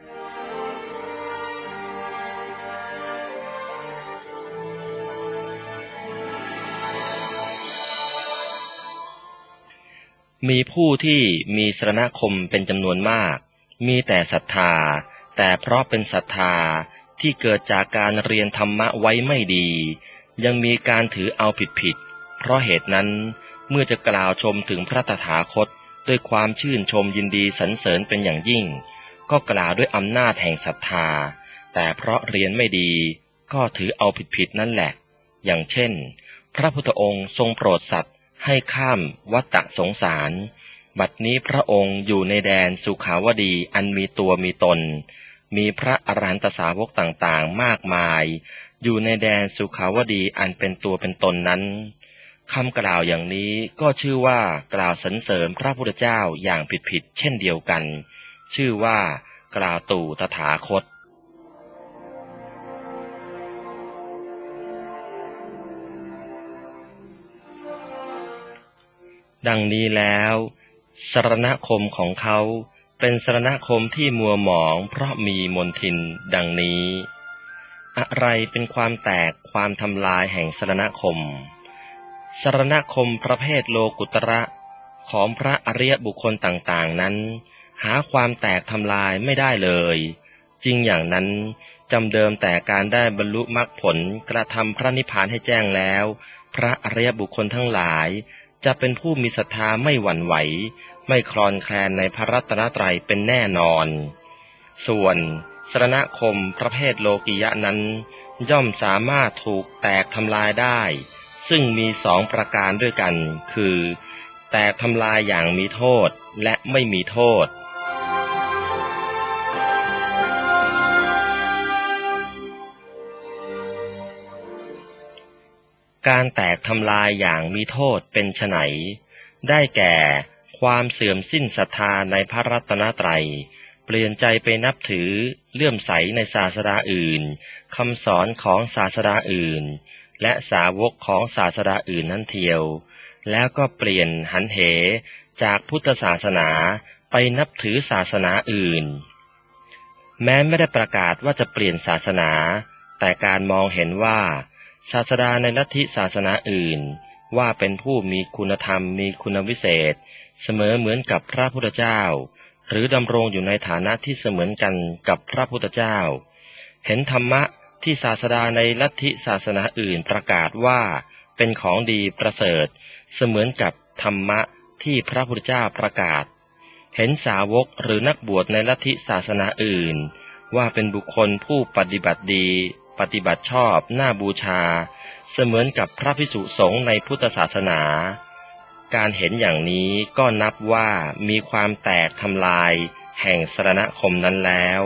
มีผู้ที่มีสรณคมเป็นจำนวนมากมีแต่ศรัทธาแต่เพราะเป็นศรัทธาที่เกิดจากการเรียนธรรมะไว้ไม่ดียังมีการถือเอาผิดๆเพราะเหตุนั้นเมื่อจะกล่าวชมถึงพระตถาคตด้วยความชื่นชมยินดีสรรเสริญเป็นอย่างยิ่งก็กล่าวด้วยอำนาจแห่งศรัทธาแต่เพราะเรียนไม่ดีก็ถือเอาผิดๆนั่นแหละอย่างเช่นพระพุทธองค์ทรงโปรดสัตว์ให้ข้ามวัฏสงสารบัดนี้พระองค์อยู่ในแดนสุขาวดีอันมีตัวมีตนมีพระอรหันตสาวกต่างๆมากมายอยู่ในแดนสุขาวดีอันเป็นตัวเป็นตนนั้นคำกล่าวอย่างนี้ก็ชื่อว่ากล่าวสรรเสริญพระพุทธเจ้าอย่างผิดๆเช่นเดียวกันชื่อว่ากล่าวตู่ตถาคตดังนี้แล้วสรณคมของเขาเป็นสรณคมที่มัวหมองเพราะมีมลทินดังนี้อะไรเป็นความแตกความทำลายแห่งสรณคมสรณคมประเภทโลกุตระของพระอริยบุคคลต่างๆนั้นหาความแตกทำลายไม่ได้เลยจริงอย่างนั้นจำเดิมแต่การได้บรรลุมรรคผลกระทำพระนิพพานให้แจ้งแล้วพระอริยบุคคลทั้งหลายจะเป็นผู้มีศรัทธาไม่หวั่นไหวไม่คลอนแคลนในพระรัตนตรัยเป็นแน่นอนส่วนสรณคมประเภทโลกิยะนั้นย่อมสามารถถูกแตกทำลายได้ซึ่งมีสองประการด้วยกันคือแตกทำลายอย่างมีโทษและไม่มีโทษการแตกทำลายอย่างมีโทษเป็นไฉนได้แก่ความเสื่อมสิ้นศรัทธาในพระรัตนตรัยเปลี่ยนใจไปนับถือเลื่อมใสในศาสดาอื่นคำสอนของศาสดาอื่นและสาวกของศาสดาอื่นนั้นเทียวแล้วก็เปลี่ยนหันเหจากพุทธศาสนาไปนับถือศาสนาอื่นแม้ไม่ได้ประกาศว่าจะเปลี่ยนศาสนาแต่การมองเห็นว่าศาสดาในลัทธิศาสนาอื่นว่าเป็นผู้มีคุณธรรมมีคุณวิเศษเสมอเหมือนกับพระพุทธเจ้าหรือดำรงอยู่ในฐานะที่เสมือนกันกับพระพุทธเจ้าเห็นธรรมะที่ศาสดาในลัทธิศาสนาอื่นประกาศว่าเป็นของดีประเสริฐเสมือนกับธรรมะที่พระพุทธเจ้าประกาศเห็นสาวกหรือนักบวชในลัทธิศาสนาอื่นว่าเป็นบุคคลผู้ปฏิบัติดีปฏิบัติชอบน่าบูชาเสมือนกับพระภิกษุสงฆ์ในพุทธศาสนาการเห็นอย่างนี้ก็นับว่ามีความแตกทำลายแห่งสรณคมนั้นแล้ว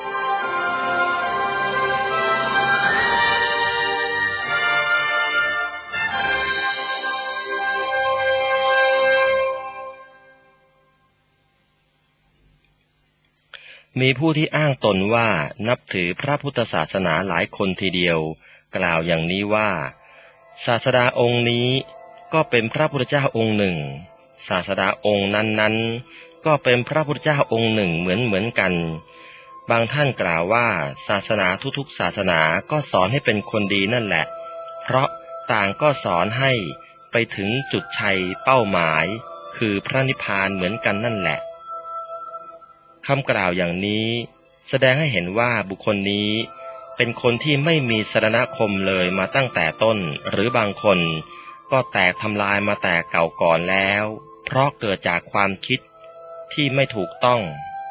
มีผู้ที่อ้างตนว่านับถือพระพุทธศาสนาหลายคนทีเดียวกล่าวอย่างนี้ว่าศาสดาองค์นี้ก็เป็นพระพุทธเจ้าองค์หนึ่งศาสดาองค์นั้นๆก็เป็นพระพุทธเจ้าองค์หนึ่งเหมือนเหมือนกันบางท่านกล่าวว่าศาสนาทุกๆศาสนาก็สอนให้เป็นคนดีนั่นแหละเพราะต่างก็สอนให้ไปถึงจุดชัยเป้าหมายคือพระนิพพานเหมือนกันนั่นแหละคำกล่าวอย่างนี้แสดงให้เห็นว่าบุคคลนี้เป็นคนที่ไม่มีสรณคมเลยมาตั้งแต่ต้นหรือบางคนก็แตกทำลายมาแต่เก่าก่อนแล้วเพราะเกิดจากความคิดที่ไม่ถูกต้อง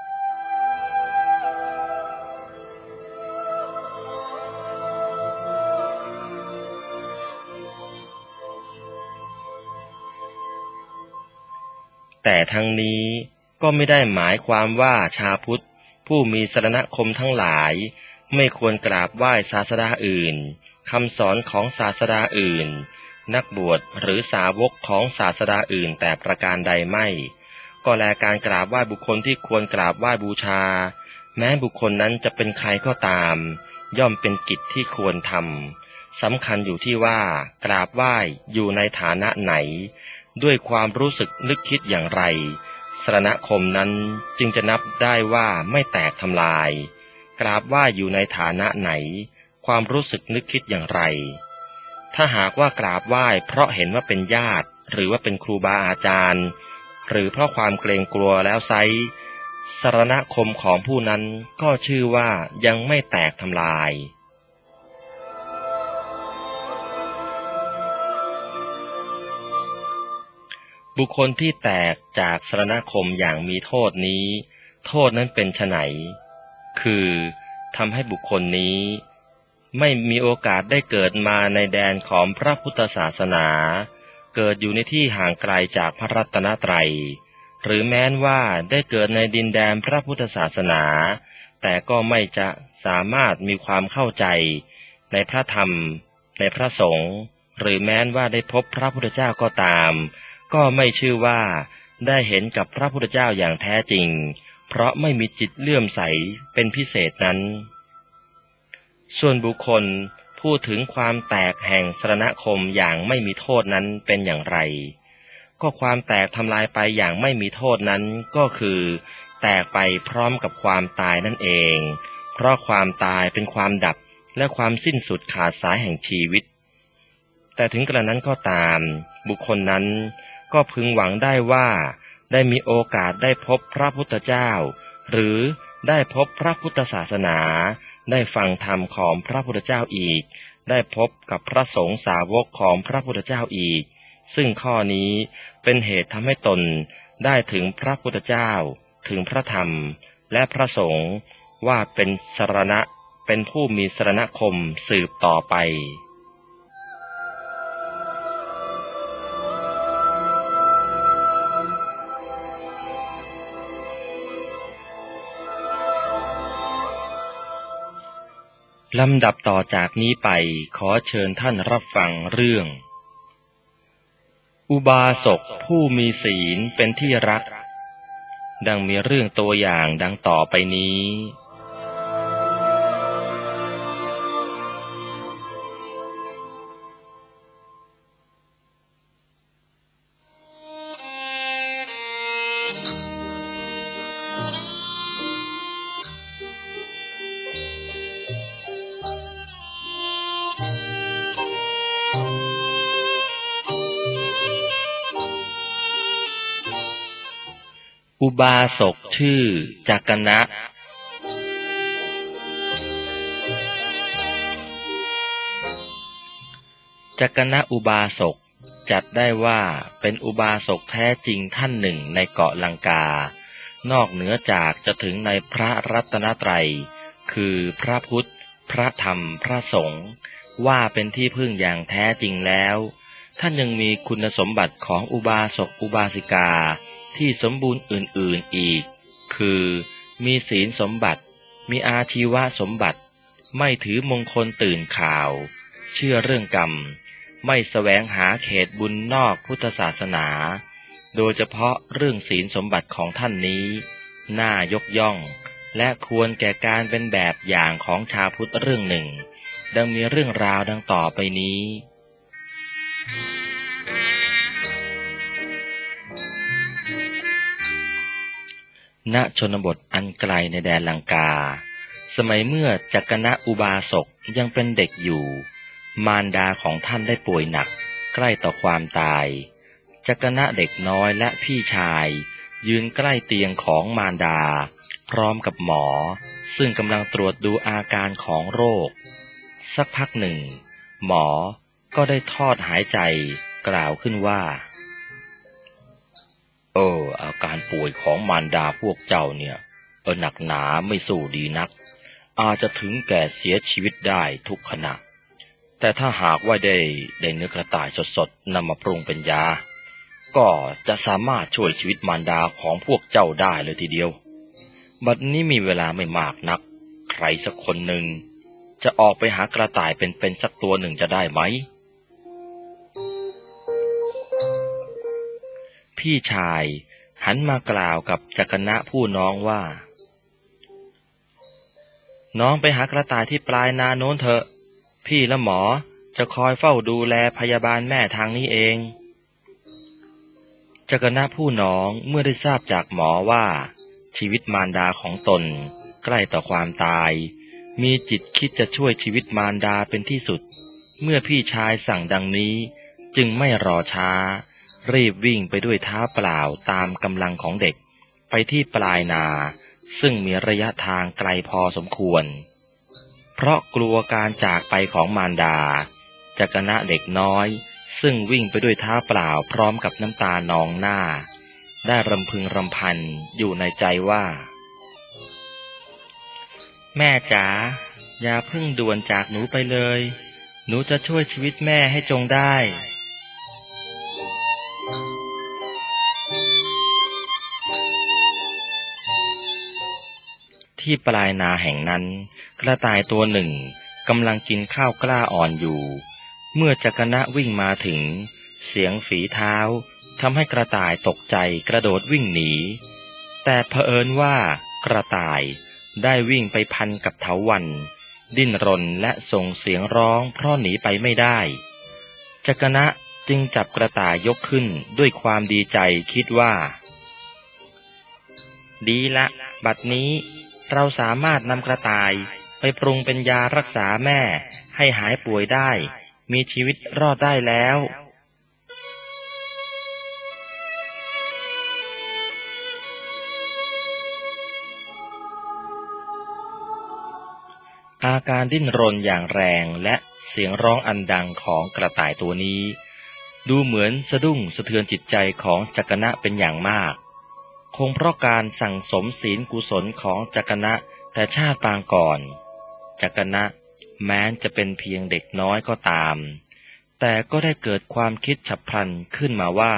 แต่ทั้งนี้ก็ไม่ได้หมายความว่าชาวพุทธผู้มีสรณคมทั้งหลายไม่ควรกราบไหว้ศาสดาอื่นคำสอนของศาสดาอื่นนักบวชหรือสาวกของศาสดาอื่นแต่ประการใดไม่ก็แลการกราบไหว้บุคคลที่ควรกราบไหว้บูชาแม้บุคคลนั้นจะเป็นใครก็ตามย่อมเป็นกิจที่ควรทำสำคัญอยู่ที่ว่ากราบไหว้อยู่ในฐานะไหนด้วยความรู้สึกนึกคิดอย่างไรสรณคมนั้นจึงจะนับได้ว่าไม่แตกทำลายกราบไหว้อยู่ในฐานะไหนความรู้สึกนึกคิดอย่างไรถ้าหากว่ากราบไหว้เพราะเห็นว่าเป็นญาติหรือว่าเป็นครูบาอาจารย์หรือเพราะความเกรงกลัวแล้วไซร้สรณคมของผู้นั้นก็ชื่อว่ายังไม่แตกทำลายบุคคลที่แตกจากสรณคมอย่างมีโทษนี้โทษนั้นเป็นไฉนคือทำให้บุคคลนี้ไม่มีโอกาสได้เกิดมาในแดนของพระพุทธศาสนาเกิดอยู่ในที่ห่างไกลจากพระรัตนตรัยหรือแม้นว่าได้เกิดในดินแดนพระพุทธศาสนาแต่ก็ไม่จะสามารถมีความเข้าใจในพระธรรมในพระสงฆ์หรือแม้นว่าได้พบพระพุทธเจ้าก็ตามก็ไม่ชื่อว่าได้เห็นกับพระพุทธเจ้าอย่างแท้จริงเพราะไม่มีจิตเลื่อมใสเป็นพิเศษนั้นส่วนบุคคลพูดถึงความแตกแห่งสรณคมอย่างไม่มีโทษนั้นเป็นอย่างไรก็ความแตกทำลายไปอย่างไม่มีโทษนั้นก็คือแตกไปพร้อมกับความตายนั่นเองเพราะความตายเป็นความดับและความสิ้นสุดขาดสายแห่งชีวิตแต่ถึงกระนั้นก็ตามบุคคลนั้นก็พึงหวังได้ว่าได้มีโอกาสได้พบพระพุทธเจ้าหรือได้พบพระพุทธศาสนาได้ฟังธรรมของพระพุทธเจ้าอีกได้พบกับพระสงฆ์สาวกของพระพุทธเจ้าอีกซึ่งข้อนี้เป็นเหตุทำให้ตนได้ถึงพระพุทธเจ้าถึงพระธรรมและพระสงฆ์ว่าเป็นสรณะเป็นผู้มีสรณคมสืบต่อไปลำดับต่อจากนี้ไปขอเชิญท่านรับฟังเรื่องอุบาสกผู้มีศีลเป็นที่รักดังมีเรื่องตัวอย่างดังต่อไปนี้อุบาสกชื่อจักนะ จักนะอุบาสกจัดได้ว่าเป็นอุบาสกแท้จริงท่านหนึ่งในเกาะลังกานอกเหนือจากจะถึงในพระรัตนตรัยคือพระพุทธพระธรรมพระสงฆ์ว่าเป็นที่พึ่งอย่างแท้จริงแล้วท่านยังมีคุณสมบัติของอุบาสกอุบาสิกาที่สมบูรณ์อื่นๆอีกคือมีศีลสมบัติมีอาชีวสมบัติไม่ถือมงคลตื่นข่าวเชื่อเรื่องกรรมไม่แสวงหาเขตบุญนอกพุทธศาสนาโดยเฉพาะเรื่องศีลสมบัติของท่านนี้น่ายกย่องและควรแก่การเป็นแบบอย่างของชาวพุทธเรื่องหนึ่งดังมีเรื่องราวดังต่อไปนี้ณชนบทอันไกลในแดนลังกาสมัยเมื่อจักนะอุบาสกยังเป็นเด็กอยู่มารดาของท่านได้ป่วยหนักใกล้ต่อความตายจักนะเด็กน้อยและพี่ชายยืนใกล้เตียงของมารดาพร้อมกับหมอซึ่งกำลังตรวจดูอาการของโรคสักพักหนึ่งหมอก็ได้ทอดหายใจกล่าวขึ้นว่าเอออาการป่วยของมารดาพวกเจ้าเนี่ยเออหนักหนาไม่สู้ดีนักอาจจะถึงแก่เสียชีวิตได้ทุกขณะแต่ถ้าหากว่าได้ได้เนื้อกระต่ายสดๆนำมาปรุงเป็นยาก็จะสามารถช่วยชีวิตมารดาของพวกเจ้าได้เลยทีเดียวบัดนี้มีเวลาไม่มากนักใครสักคนหนึ่งจะออกไปหากระต่ายเป็นๆสักตัวหนึ่งจะได้ไหมพี่ชายหันมากล่าวกับจักนะผู้น้องว่าน้องไปหากระต่ายที่ปลายนาโน้นเถอะพี่และหมอจะคอยเฝ้าดูแลพยาบาลแม่ทางนี้เองจักนะผู้น้องเมื่อได้ทราบจากหมอว่าชีวิตมารดาของตนใกล้ต่อความตายมีจิตคิดจะช่วยชีวิตมารดาเป็นที่สุดเมื่อพี่ชายสั่งดังนี้จึงไม่รอช้ารีบวิ่งไปด้วยเท้าเปล่าตามกำลังของเด็กไปที่ปลายนาซึ่งมีระยะทางไกลพอสมควรเพราะกลัวการจากไปของมารดาจักนะเด็กน้อยซึ่งวิ่งไปด้วยเท้าเปล่าพร้อมกับน้ำตานองหน้าได้รำพึงรำพันอยู่ในใจว่าแม่จ๋าอย่าเพิ่งด่วนจากหนูไปเลยหนูจะช่วยชีวิตแม่ให้จงได้ที่ปลายนาแห่งนั้นกระต่ายตัวหนึ่งกำลังกินข้าวกล้าอ่อนอยู่เมื่อจักนะวิ่งมาถึงเสียงฝีเท้าทำให้กระต่ายตกใจกระโดดวิ่งหนีแต่เผอิญว่ากระต่ายได้วิ่งไปพันกับเถาวัลย์ดิ้นรนและส่งเสียงร้องเพราะหนีไปไม่ได้จักนะจึงจับกระต่ายยกขึ้นด้วยความดีใจคิดว่าดีละบัดนี้เราสามารถนำกระต่ายไปปรุงเป็นยารักษาแม่ให้หายป่วยได้มีชีวิตรอดได้แล้วอาการดิ้นรนอย่างแรงและเสียงร้องอันดังของกระต่ายตัวนี้ดูเหมือนสะดุ้งสะเทือนจิตใจของจักนะเป็นอย่างมากคงเพราะการสั่งสมศีลกุศลของจักนะแต่ชาติปางก่อนจักนะแม้จะเป็นเพียงเด็กน้อยก็ตามแต่ก็ได้เกิดความคิดฉับพลันขึ้นมาว่า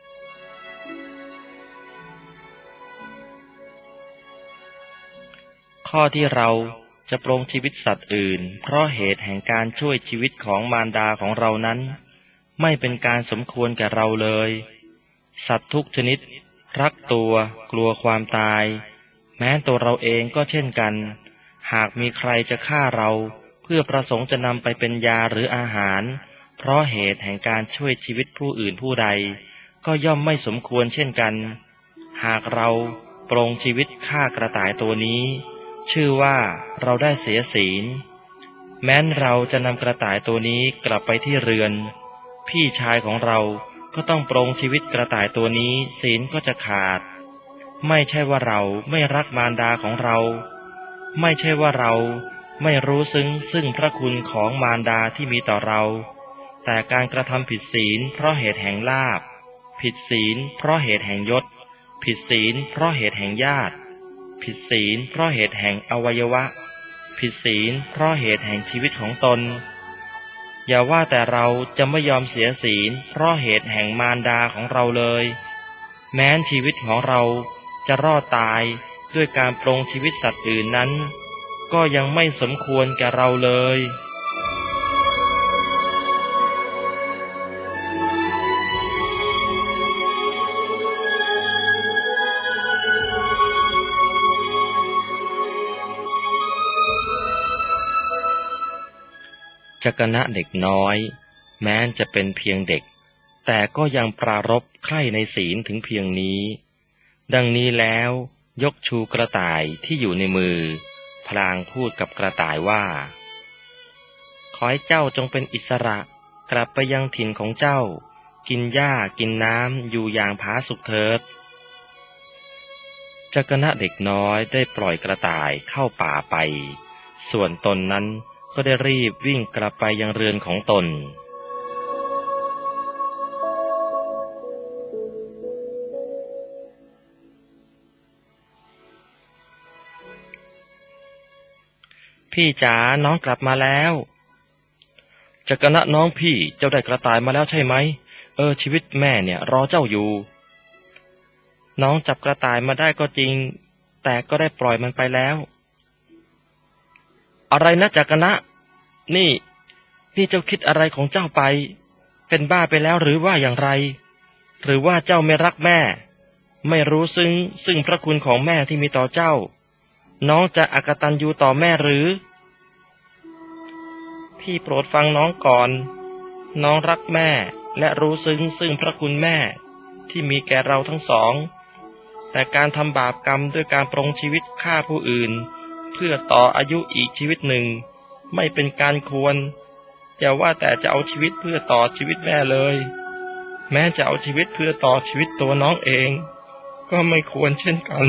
ข้อที่เราจะปรงชีวิตสัตว์อื่นเพราะเหตุแห่งการช่วยชีวิตของมารดาของเรานั้นไม่เป็นการสมควรแก่เราเลยสัตว์ทุกชนิดรักตัวกลัวความตายแม้ตัวเราเองก็เช่นกันหากมีใครจะฆ่าเราเพื่อประสงค์จะนำไปเป็นยาหรืออาหารเพราะเหตุแห่งการช่วยชีวิตผู้อื่นผู้ใดก็ย่อมไม่สมควรเช่นกันหากเราปรงชีวิตฆ่ากระต่ายตัวนี้ชื่อว่าเราได้เสียศีลแม้นเราจะนำกระต่ายตัวนี้กลับไปที่เรือนพี่ชายของเราก็ต้องปรงชีวิตกระต่ายตัวนี้ศีลก็จะขาดไม่ใช่ว่าเราไม่รักมารดาของเราไม่ใช่ว่าเราไม่รู้ซึ้งซึ่งพระคุณของมารดาที่มีต่อเราแต่การกระทำผิดศีลเพราะเหตุแห่งลาภผิดศีลเพราะเหตุแห่งยศผิดศีลเพราะเหตุแห่งญาติผิดศีลเพราะเหตุแห่งอวัยวะผิดศีลเพราะเหตุแห่งชีวิตของตนอย่าว่าแต่เราจะไม่ยอมเสียศีลเพราะเหตุแห่งมารดาของเราเลยแม้นชีวิตของเราจะรอดตายด้วยการปรงชีวิตสัตว์อื่นนั้นก็ยังไม่สมควรแก่เราเลยจักนะเด็กน้อยแม้จะเป็นเพียงเด็กแต่ก็ยังปรารภใคร่ในศีลถึงเพียงนี้ดังนี้แล้วยกชูกระต่ายที่อยู่ในมือพลางพูดกับกระต่ายว่าขอให้เจ้าจงเป็นอิสระกลับไปยังถิ่นของเจ้ากินหญ้ากินน้ำอยู่อย่างผาสุกเถิดจักนะเด็กน้อยได้ปล่อยกระต่ายเข้าป่าไปส่วนตนนั้นก็ได้รีบวิ่งกลับไปยังเรือนของตนพี่จ๋าน้องกลับมาแล้วจักนะน้องพี่เจ้าได้กระต่ายมาแล้วใช่ไหมเออชีวิตแม่เนี่ยรอเจ้าอยู่น้องจับกระต่ายมาได้ก็จริงแต่ก็ได้ปล่อยมันไปแล้วอะไรนะจักนะนี่นี่เจ้าคิดอะไรของเจ้าไปเป็นบ้าไปแล้วหรือว่าอย่างไรหรือว่าเจ้าไม่รักแม่ไม่รู้ซึ้งซึ่งพระคุณของแม่ที่มีต่อเจ้าน้องจะอกตัญญูต่อแม่หรือพี่โปรดฟังน้องก่อนน้องรักแม่และรู้ซึ้งซึ่งพระคุณแม่ที่มีแก่เราทั้งสองแต่การทำบาปกรรมด้วยการปรงชีวิตฆ่าผู้อื่นเพื่อต่ออายุอีกชีวิตหนึ่งไม่เป็นการควรอย่าว่าแต่จะเอาชีวิตเพื่อต่อชีวิตแม่เลยแม้จะเอาชีวิตเพื่อต่อชีวิตตัวน้องเองก็ไม่ควรเช่นกัน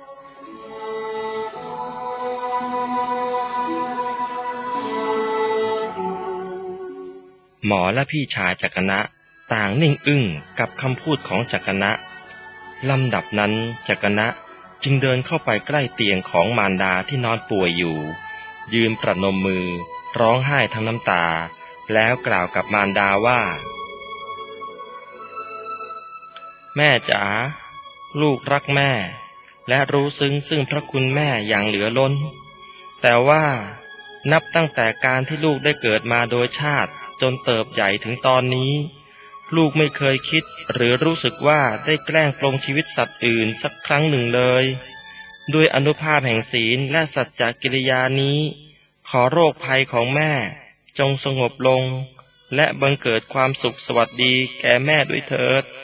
หมอและพี่ชายจักนะต่างนิ่งอึ้งกับคำพูดของจักนะลำดับนั้นจักนะจึงเดินเข้าไปใกล้เตียงของมารดาที่นอนป่วยอยู่ยืนประนมมือร้องไห้ทั้งน้ำตาแล้วกล่าวกับมารดาว่าแม่จ๋าลูกรักแม่และรู้ซึ้งซึ่งพระคุณแม่อย่างเหลือล้นแต่ว่านับตั้งแต่การที่ลูกได้เกิดมาโดยชาติจนเติบใหญ่ถึงตอนนี้ลูกไม่เคยคิดหรือรู้สึกว่าได้แกล้งปลงชีวิตสัตว์อื่นสักครั้งหนึ่งเลยด้วยอานุภาพแห่งศีลและสัจจกิริยานี้ขอโรคภัยของแม่จงสงบลงและบังเกิดความสุขสวัสดีแก่แม่ด้วยเถิด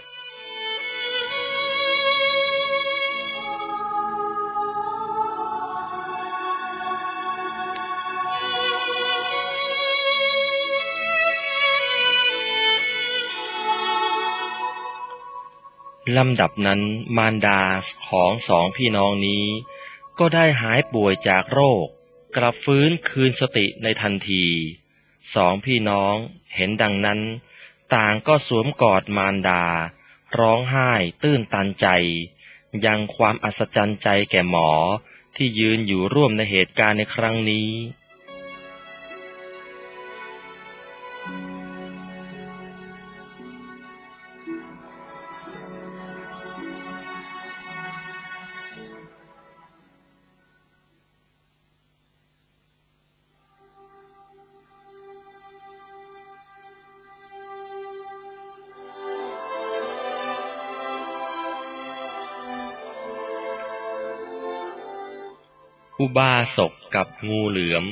ลำดับนั้นมารดาของสองพี่น้องนี้ก็ได้หายป่วยจากโรคกลับฟื้นคืนสติในทันทีสองพี่น้องเห็นดังนั้นต่างก็สวมกอดมารดาร้องไห้ตื้นตันใจยังความอัศจรรย์ใจแก่หมอที่ยืนอยู่ร่วมในเหตุการณ์ในครั้งนี้อุบาสกกับงูเหลือม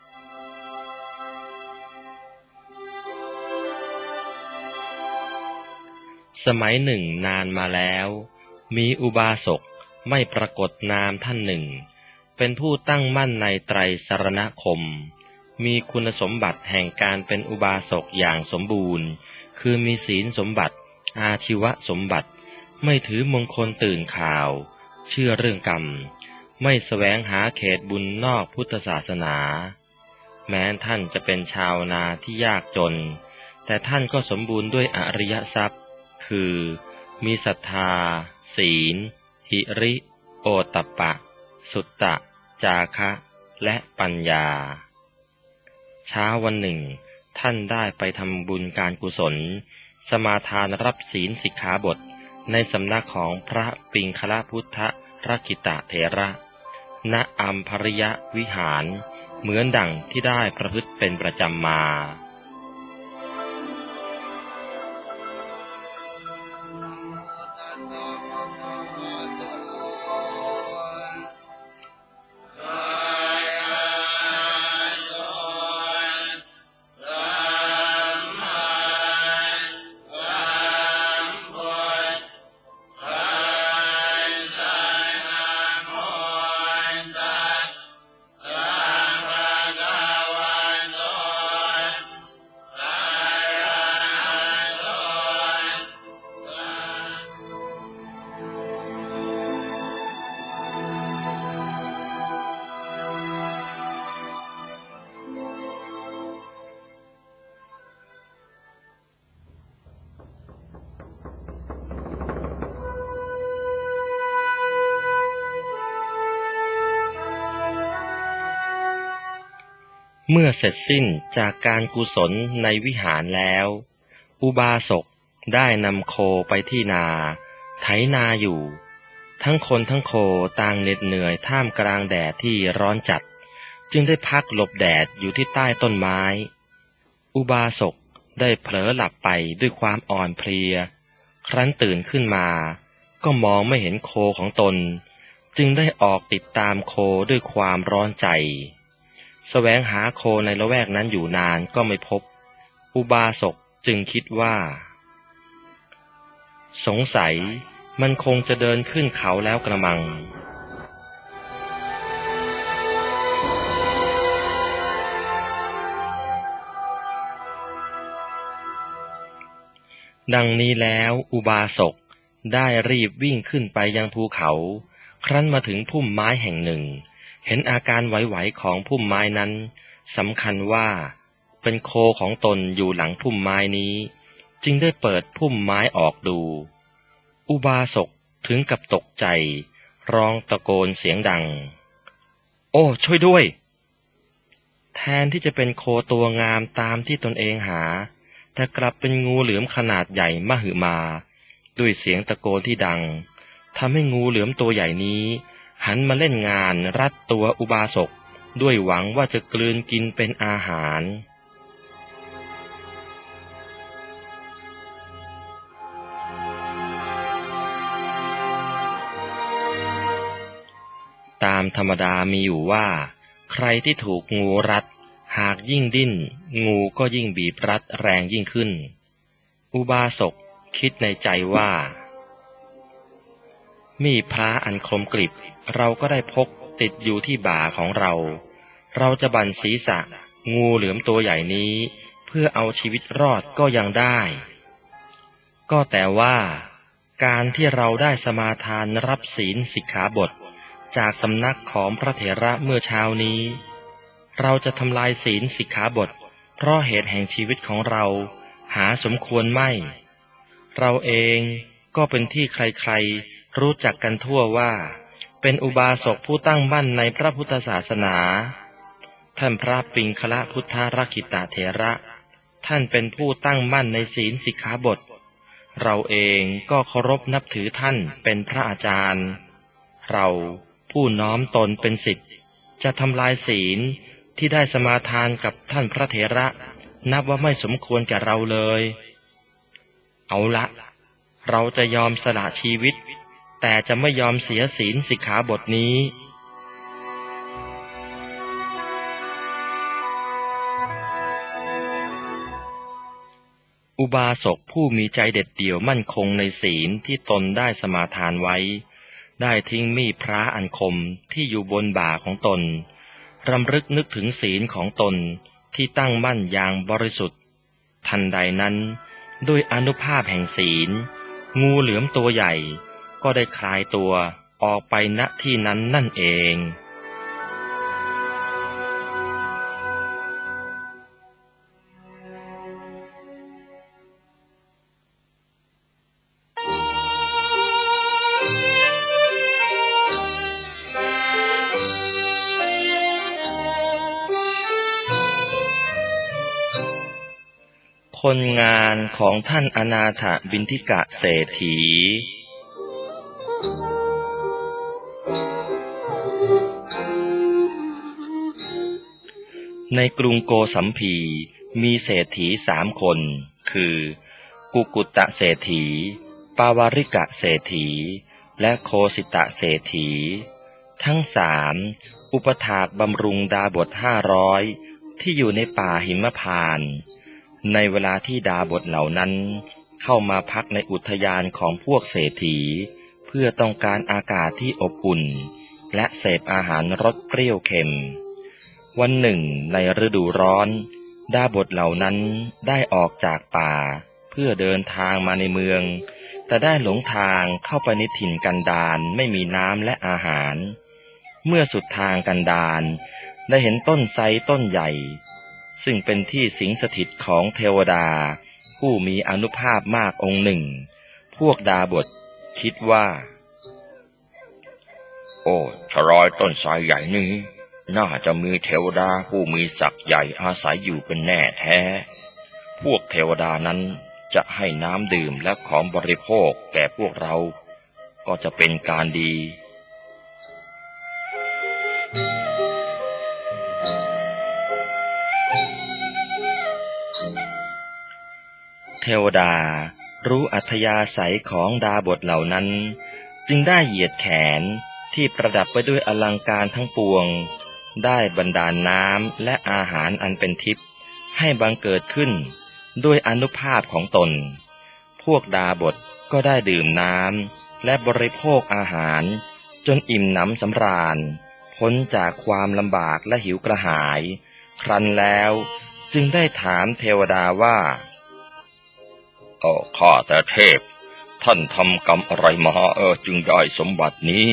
สมัยหนึ่งนานมาแล้วมีอุบาสกไม่ปรากฏนามท่านหนึ่งเป็นผู้ตั้งมั่นในไตรสรณคมมีคุณสมบัติแห่งการเป็นอุบาสกอย่างสมบูรณ์คือมีศีลสมบัติอาชีวสมบัติไม่ถือมงคลตื่นข่าวเชื่อเรื่องกรรมไม่แสวงหาเขตบุญนอกพุทธศาสนาแม้ท่านจะเป็นชาวนาที่ยากจนแต่ท่านก็สมบูรณ์ด้วยอริยทรัพย์คือมีศรัทธาศีลหิริโอตตัปปะสุตตะจาคะและปัญญาเช้าวันหนึ่งท่านได้ไปทำบุญการกุศลสมาทานรับศีลสิกขาบทในสำนักของพระปิงคลพุทธรักขิตเถระณอัมภริยวิหารเหมือนดั่งที่ได้ประพฤติเป็นประจำมาเมื่อเสร็จสิ้นจากการกุศลในวิหารแล้วอุบาสกได้นำโคไปที่นาไถนาอยู่ทั้งคนทั้งโคต่างเหน็ดเหนื่อยท่ามกลางแดดที่ร้อนจัดจึงได้พักหลบแดดอยู่ที่ใต้ต้นไม้อุบาสกได้เผลอหลับไปด้วยความอ่อนเพลียครั้นตื่นขึ้นมาก็มองไม่เห็นโคของตนจึงได้ออกติดตามโคด้วยความร้อนใจแสวงหาโคในละแวกนั้นอยู่นานก็ไม่พบอุบาสกจึงคิดว่าสงสัยมันคงจะเดินขึ้นเขาแล้วกระมังดังนี้แล้วอุบาสกได้รีบวิ่งขึ้นไปยังภูเขาครั้นมาถึงพุ่มไม้แห่งหนึ่งเห็นอาการไหวๆของพุ่มไม้นั้นสำคัญว่าเป็นโคของตนอยู่หลังพุ่มไม้นี้จึงได้เปิดพุ่มไม้ออกดูอุบาสกถึงกับตกใจร้องตะโกนเสียงดังโอ้ช่วยด้วยแทนที่จะเป็นโคตัวงามตามที่ตนเองหาแต่กลับเป็นงูเหลือมขนาดใหญ่มหึมาด้วยเสียงตะโกนที่ดังทำให้งูเหลือมตัวใหญ่นี้หันมาเล่นงานรัดตัวอุบาสกด้วยหวังว่าจะกลืนกินเป็นอาหารตามธรรมดามีอยู่ว่าใครที่ถูกงูรัดหากยิ่งดิ้นงูก็ยิ่งบีบรัดแรงยิ่งขึ้นอุบาสกคิดในใจว่ามีดพระอันคมกริบเราก็ได้พกติดอยู่ที่บ่าของเราเราจะบั่นศีรษะงูเหลือมตัวใหญ่นี้เพื่อเอาชีวิตรอดก็ยังได้ก็แต่ว่าการที่เราได้สมาทานรับศีลสิกขาบทจากสำนักของพระเถระเมื่อเช้านี้เราจะทำลายศีลสิกขาบทเพราะเหตุแห่งชีวิตของเราหาสมควรไม่ เราเองก็เป็นที่ใครๆรู้จักกันทั่วว่าเป็นอุบาสกผู้ตั้งมั่นในพระพุทธศาสนาท่านพระปิงคละพุทธรักขิตเถระท่านเป็นผู้ตั้งมั่นในศีลสิกขาบทเราเองก็เคารพนับถือท่านเป็นพระอาจารย์เราผู้น้อมตนเป็นศิษย์จะทำลายศีลที่ได้สมาทานกับท่านพระเถระนับว่าไม่สมควรแก่เราเลยเอาละเราจะยอมสละชีวิตแต่จะไม่ยอมเสียศีลสิกขาบทนี้อุบาสกผู้มีใจเด็ดเดี่ยวมั่นคงในศีลที่ตนได้สมาทานไว้ได้ทิ้งมีดพระอันคมที่อยู่บนบ่าของตนรำลึกนึกถึงศีลของตนที่ตั้งมั่นอย่างบริสุทธิ์ทันใดนั้นด้วยอานุภาพแห่งศีลงูเหลือมตัวใหญ่ก็ได้คลายตัวออกไปณที่นั้นนั่นเองคนงานของท่านอนาถบิณฑิกะเศรษฐีในกรุงโกสัมพีมีเศรษฐีสามคนคือกุกุตตะเศรษฐีปาวาริกะเศรษฐีและโคสิตะเศรษฐีทั้งสามอุปถากบำรุงดาบทห้าร้อยที่อยู่ในป่าหิมพานต์ในเวลาที่ดาบทเหล่านั้นเข้ามาพักในอุทยานของพวกเศรษฐีเพื่อต้องการอากาศที่อบอุ่นและเสพอาหารรสเปรี้ยวเค็มวันหนึ่งในฤดูร้อนดาบทเหล่านั้นได้ออกจากป่าเพื่อเดินทางมาในเมืองแต่ได้หลงทางเข้าไปในถิ่นกันดารไม่มีน้ำและอาหารเมื่อสุดทางกันดารได้เห็นต้นไทรต้นใหญ่ซึ่งเป็นที่สิงสถิตของเทวดาผู้มีอานุภาพมากองค์หนึ่งพวกดาบทคิดว่าโอ้ชะลอยต้นไทรใหญ่นี้น่าจะมีเทวดาผู้มีศักดิ์ใหญ่อาศัยอยู่เป็นแน่แท้พวกเทวดานั้นจะให้น้ำดื่มและของบริโภคแก่พวกเราก็จะเป็นการดีเทวดารู้อัธยาศัยของดาบทเหล่านั้นจึงได้เหยียดแขนที่ประดับไปด้วยอลังการทั้งปวงได้บันดาลน้ำและอาหารอันเป็นทิพย์ให้บังเกิดขึ้นด้วยอานุภาพของตนพวกดาบทก็ได้ดื่มน้ำและบริโภคอาหารจนอิ่มหนำสำราญพ้นจากความลำบากและหิวกระหายครั้นแล้วจึงได้ถามเทวดาว่าโอ้ข้าแต่เทพท่านทำกรรมอะไรมาเออจึงได้สมบัตินี้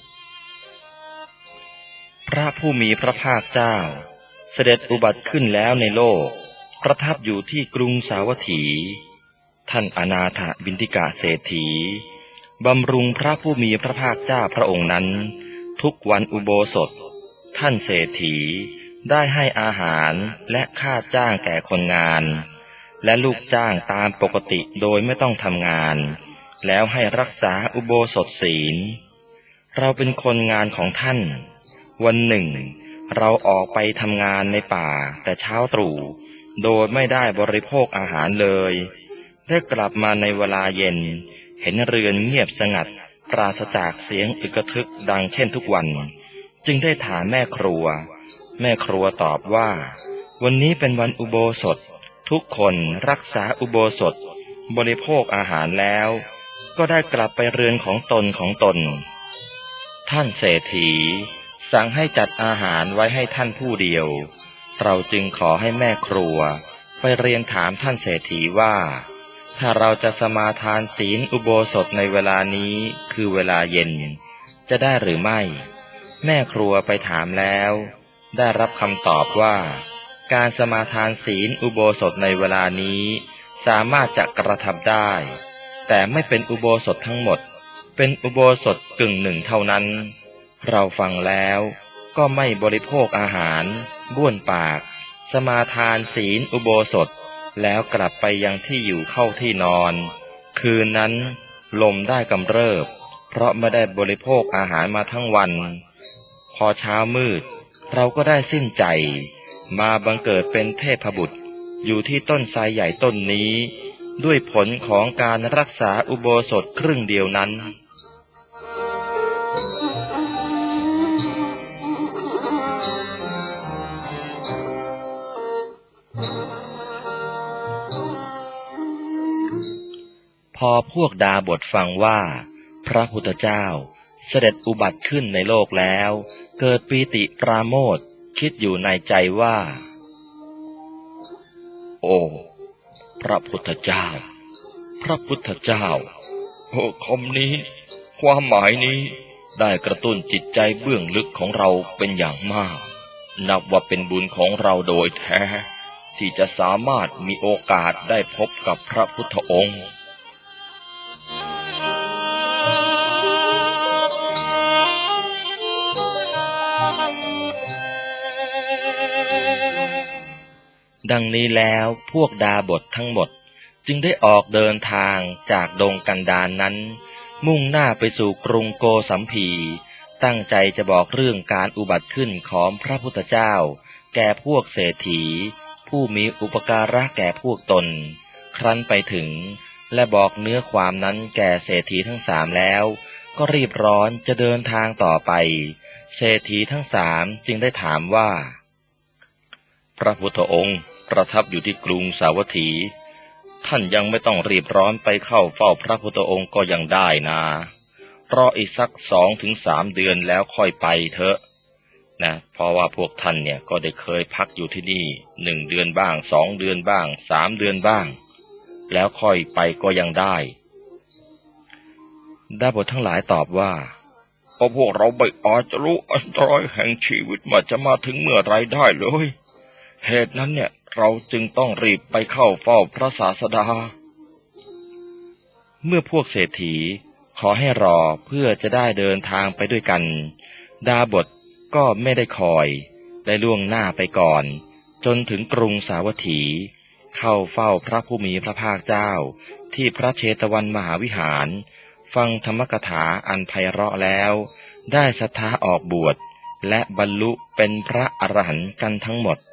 พระผู้มีพระภาคเจ้าเสด็จอุบัติขึ้นแล้วในโลกประทับอยู่ที่กรุงสาวัตถีท่านอนาถบิณฑิกะเศรษฐีบำรุงพระผู้มีพระภาคเจ้าพระองค์นั้นทุกวันอุโบสถท่านเศรษฐีได้ให้อาหารและค่าจ้างแก่คนงานและลูกจ้างตามปกติโดยไม่ต้องทำงานแล้วให้รักษาอุโบสถศีลเราเป็นคนงานของท่านวันหนึ่งเราออกไปทำงานในป่าแต่เช้าตรู่โดยไม่ได้บริโภคอาหารเลยได้กลับมาในเวลาเย็นเห็นเรือนเงียบสงัดปราศจากเสียงอึกทึกดังเช่นทุกวันจึงได้ถามแม่ครัวแม่ครัวตอบว่าวันนี้เป็นวันอุโบสถทุกคนรักษาอุโบสถบริโภคอาหารแล้วก็ได้กลับไปเรือนของตนของตนท่านเศรษฐีสั่งให้จัดอาหารไว้ให้ท่านผู้เดียวเราจึงขอให้แม่ครัวไปเรียนถามท่านเศรษฐีว่าถ้าเราจะสมาทานศีลอุโบสถในเวลานี้คือเวลาเย็นจะได้หรือไม่แม่ครัวไปถามแล้วได้รับคำตอบว่าการสมาทานศีลอุโบสถในเวลานี้สามารถจะกระทำได้แต่ไม่เป็นอุโบสถทั้งหมดเป็นอุโบสถกึ่งหนึ่งเท่านั้นเราฟังแล้วก็ไม่บริโภคอาหารบ้วนปากสมาทานศีลอุโบสถแล้วกลับไปยังที่อยู่เข้าที่นอนคืนนั้นลมได้กำเริบเพราะไม่ได้บริโภคอาหารมาทั้งวันพอเช้ามืดเราก็ได้สิ้นใจมาบังเกิดเป็นเทพบุตรอยู่ที่ต้นไทรใหญ่ต้นนี้ด้วยผลของการรักษาอุโบสถครึ่งเดียวนั้นพอพวกดาบทฟังว่าพระพุทธเจ้าเสด็จอุบัติขึ้นในโลกแล้วเกิดปีติปราโมทย์คิดอยู่ในใจว่าโอ้พระพุทธเจ้าพระพุทธเจ้าโอ้คำนี้ความหมายนี้ได้กระตุ้นจิตใจเบื้องลึกของเราเป็นอย่างมากนับว่าเป็นบุญของเราโดยแท้ที่จะสามารถมีโอกาสได้พบกับพระพุทธองค์ดังนี้แล้วพวกดาบททั้งหมดจึงได้ออกเดินทางจากดงกันดารนนั้นมุ่งหน้าไปสู่กรุงโกสัมพีตั้งใจจะบอกเรื่องการอุบัติขึ้นของพระพุทธเจ้าแก่พวกเศรษฐีผู้มีอุปการะแก่พวกตนครั้นไปถึงและบอกเนื้อความนั้นแก่เศรษฐีทั้งสามแล้วก็รีบร้อนจะเดินทางต่อไปเศรษฐีทั้งสามจึงได้ถามว่าพระพุทธองค์ประทับอยู่ที่กรุงสาวัตถีท่านยังไม่ต้องรีบร้อนไปเข้าเฝ้าพระพุทธองค์ก็ยังได้นะรออีกสักสองถึงสามเดือนแล้วค่อยไปเถอะนะเพราะว่าพวกท่านเนี่ยก็ได้เคยพักอยู่ที่นี่หนึ่งเดือนบ้างสองเดือนบ้างสามเดือนบ้างแล้วค่อยไปก็ยังได้ดาบททั้งหลายตอบว่าเพราะพวกเราไม่อาจจะรู้อันตรายแห่งชีวิตมันจะมาถึงเมื่อไรได้เลยเหตุนั้นเนี่ยเราจึงต้องรีบไปเข้าเฝ้าพระศาสดาเมื่อพวกเศรษฐีขอให้รอเพื่อจะได้เดินทางไปด้วยกันดาบทก็ไม่ได้คอยได้ล่วงหน้าไปก่อนจนถึงกรุงสาวัตถีเข้าเฝ้าพระผู้มีพระภาคเจ้าที่พระเชตวันมหาวิหารฟังธรรมกถาอันไพเราะแล้วได้ศรัทธาออกบวชและบรรลุเป็นพระอรหันต์กันทั้งหมด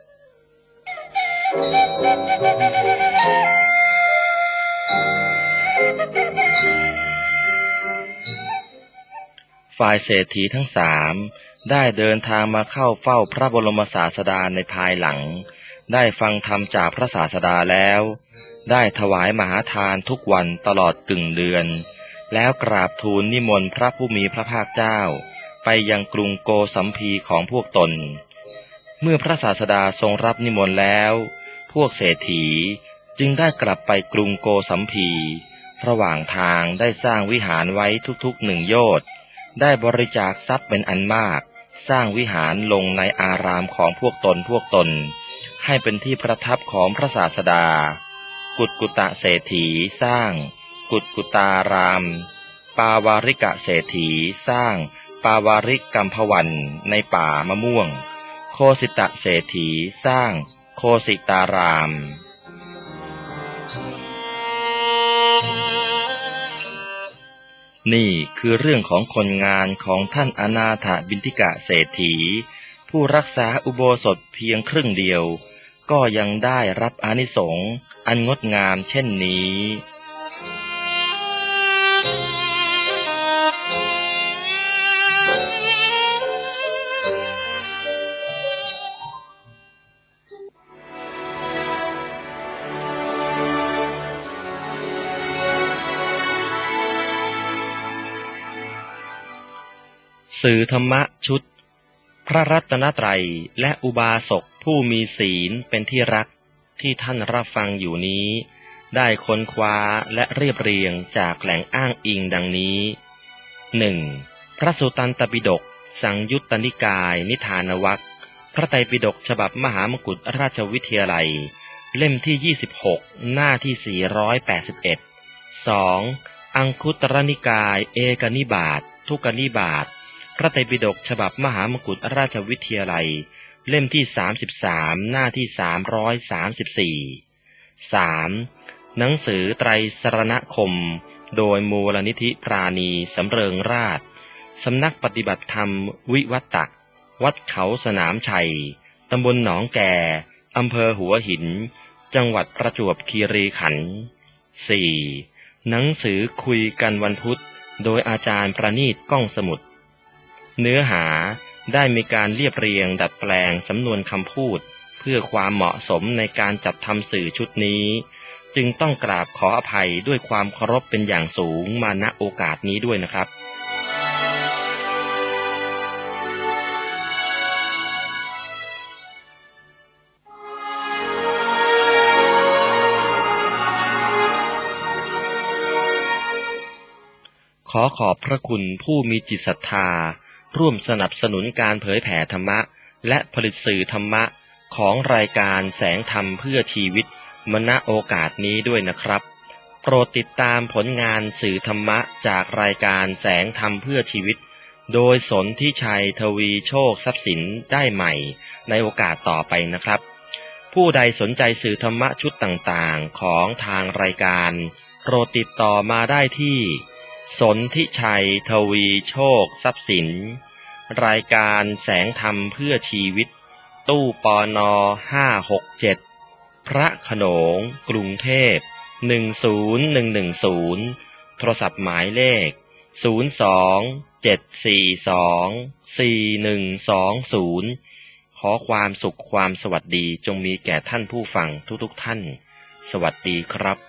ฝ่ายเศรษฐีทั้งสามได้เดินทางมาเข้าเฝ้าพระบรมศาสดาในภายหลังได้ฟังธรรมจากพระศาสดาแล้วได้ถวายมหาทานทุกวันตลอดกึ่งเดือนแล้วกราบทูลนิมนต์พระผู้มีพระภาคเจ้าไปยังกรุงโกสัมพีของพวกตนเมื่อพระศาสดาทรงรับนิมนต์แล้วพวกเศรษฐีจึงได้กลับไปกรุงโกสัมพีระหว่างทางได้สร้างวิหารไว้ทุกๆหนึ่งโยชน์ได้บริจาคทรัพย์เป็นอันมากสร้างวิหารลงในอารามของพวกตนพวกตนให้เป็นที่ประทับของพระศาสดากุดกุตะเศรษฐีสร้างกุดกุตารามปาวาริกะเศรษฐีสร้างปาวาริกัมพวันในป่ามะม่วงโคสิตะเศรษฐีสร้างโคสิตารามนี่คือเรื่องของคนงานของท่านอนาถบิณฑิกะเศรษฐีผู้รักษาอุโบสถเพียงครึ่งเดียวก็ยังได้รับอานิสงส์อันงดงามเช่นนี้ สื่อธรรมะชุดพระรัตนตรัยและอุบาสกผู้มีศีลเป็นที่รักที่ท่านรับฟังอยู่นี้ได้ค้นคว้าและเรียบเรียงจากแหล่งอ้างอิงดังนี้ หนึ่ง. พระสุตตันตปิฎกสังยุตตนิกายนิทานวรรคพระไตรปิฎกฉบับมหามกุฏราชวิทยาลัยเล่มที่ยี่สิบหกหน้าที่สี่ร้อยแปดสิบเอ็ด สอง อังคุตรนิกายเอกนิบาตทุกนิบาตพระไตรปิฎกฉบับมหามกุฏราชวิทยาลัยเล่มที่สามสิบสามหน้าที่สามร้อยสามสิบสี่ สาม หนังสือไตรสรณคมโดยมูลนิธิปราณีสำเริงราชสำนักปฏิบัติธรรมวิวัตตะวัดเขาสนามชัยตำบลหนองแก่อำเภอหัวหินจังหวัดประจวบคีรีขันธ์ สี่ หนังสือคุยกันวันพุธโดยอาจารย์ประณีตก้องสมุทรเนื้อหาได้มีการเรียบเรียงดัดแปลงสำนวนคำพูดเพื่อความเหมาะสมในการจัดทำสื่อชุดนี้จึงต้องกราบขออภัยด้วยความเคารพเป็นอย่างสูงมาณโอกาสนี้ด้วยนะครับขอขอบพระคุณผู้มีจิตศรัทธาร่วมสนับสนุนการเผยแผ่ธรรมะและผลิตสื่อธรรมะของรายการแสงธรรมเพื่อชีวิตมาณโอกาสนี้ด้วยนะครับโปรดติดตามผลงานสื่อธรรมะจากรายการแสงธรรมเพื่อชีวิตโดยสนธิชัยทวีโชคทรัพย์สินได้ใหม่ในโอกาสต่อไปนะครับผู้ใดสนใจสื่อธรรมะชุดต่างๆของทางรายการโปรดติดต่อมาได้ที่สนธิชัยทวีโชคทรัพย์สินรายการแสงธรรมเพื่อชีวิตตู้ปนห้าหกเจ็ดพระโขนงกรุงเทพหนึ่งศูนย์หนึ่งหนึ่งศูนย์โทรศัพท์หมายเลขศูนย์ สอง เจ็ด สี่ สอง สี่ หนึ่ง สอง ศูนย์ขอความสุขความสวัสดีจงมีแก่ท่านผู้ฟังทุกๆท่านสวัสดีครับ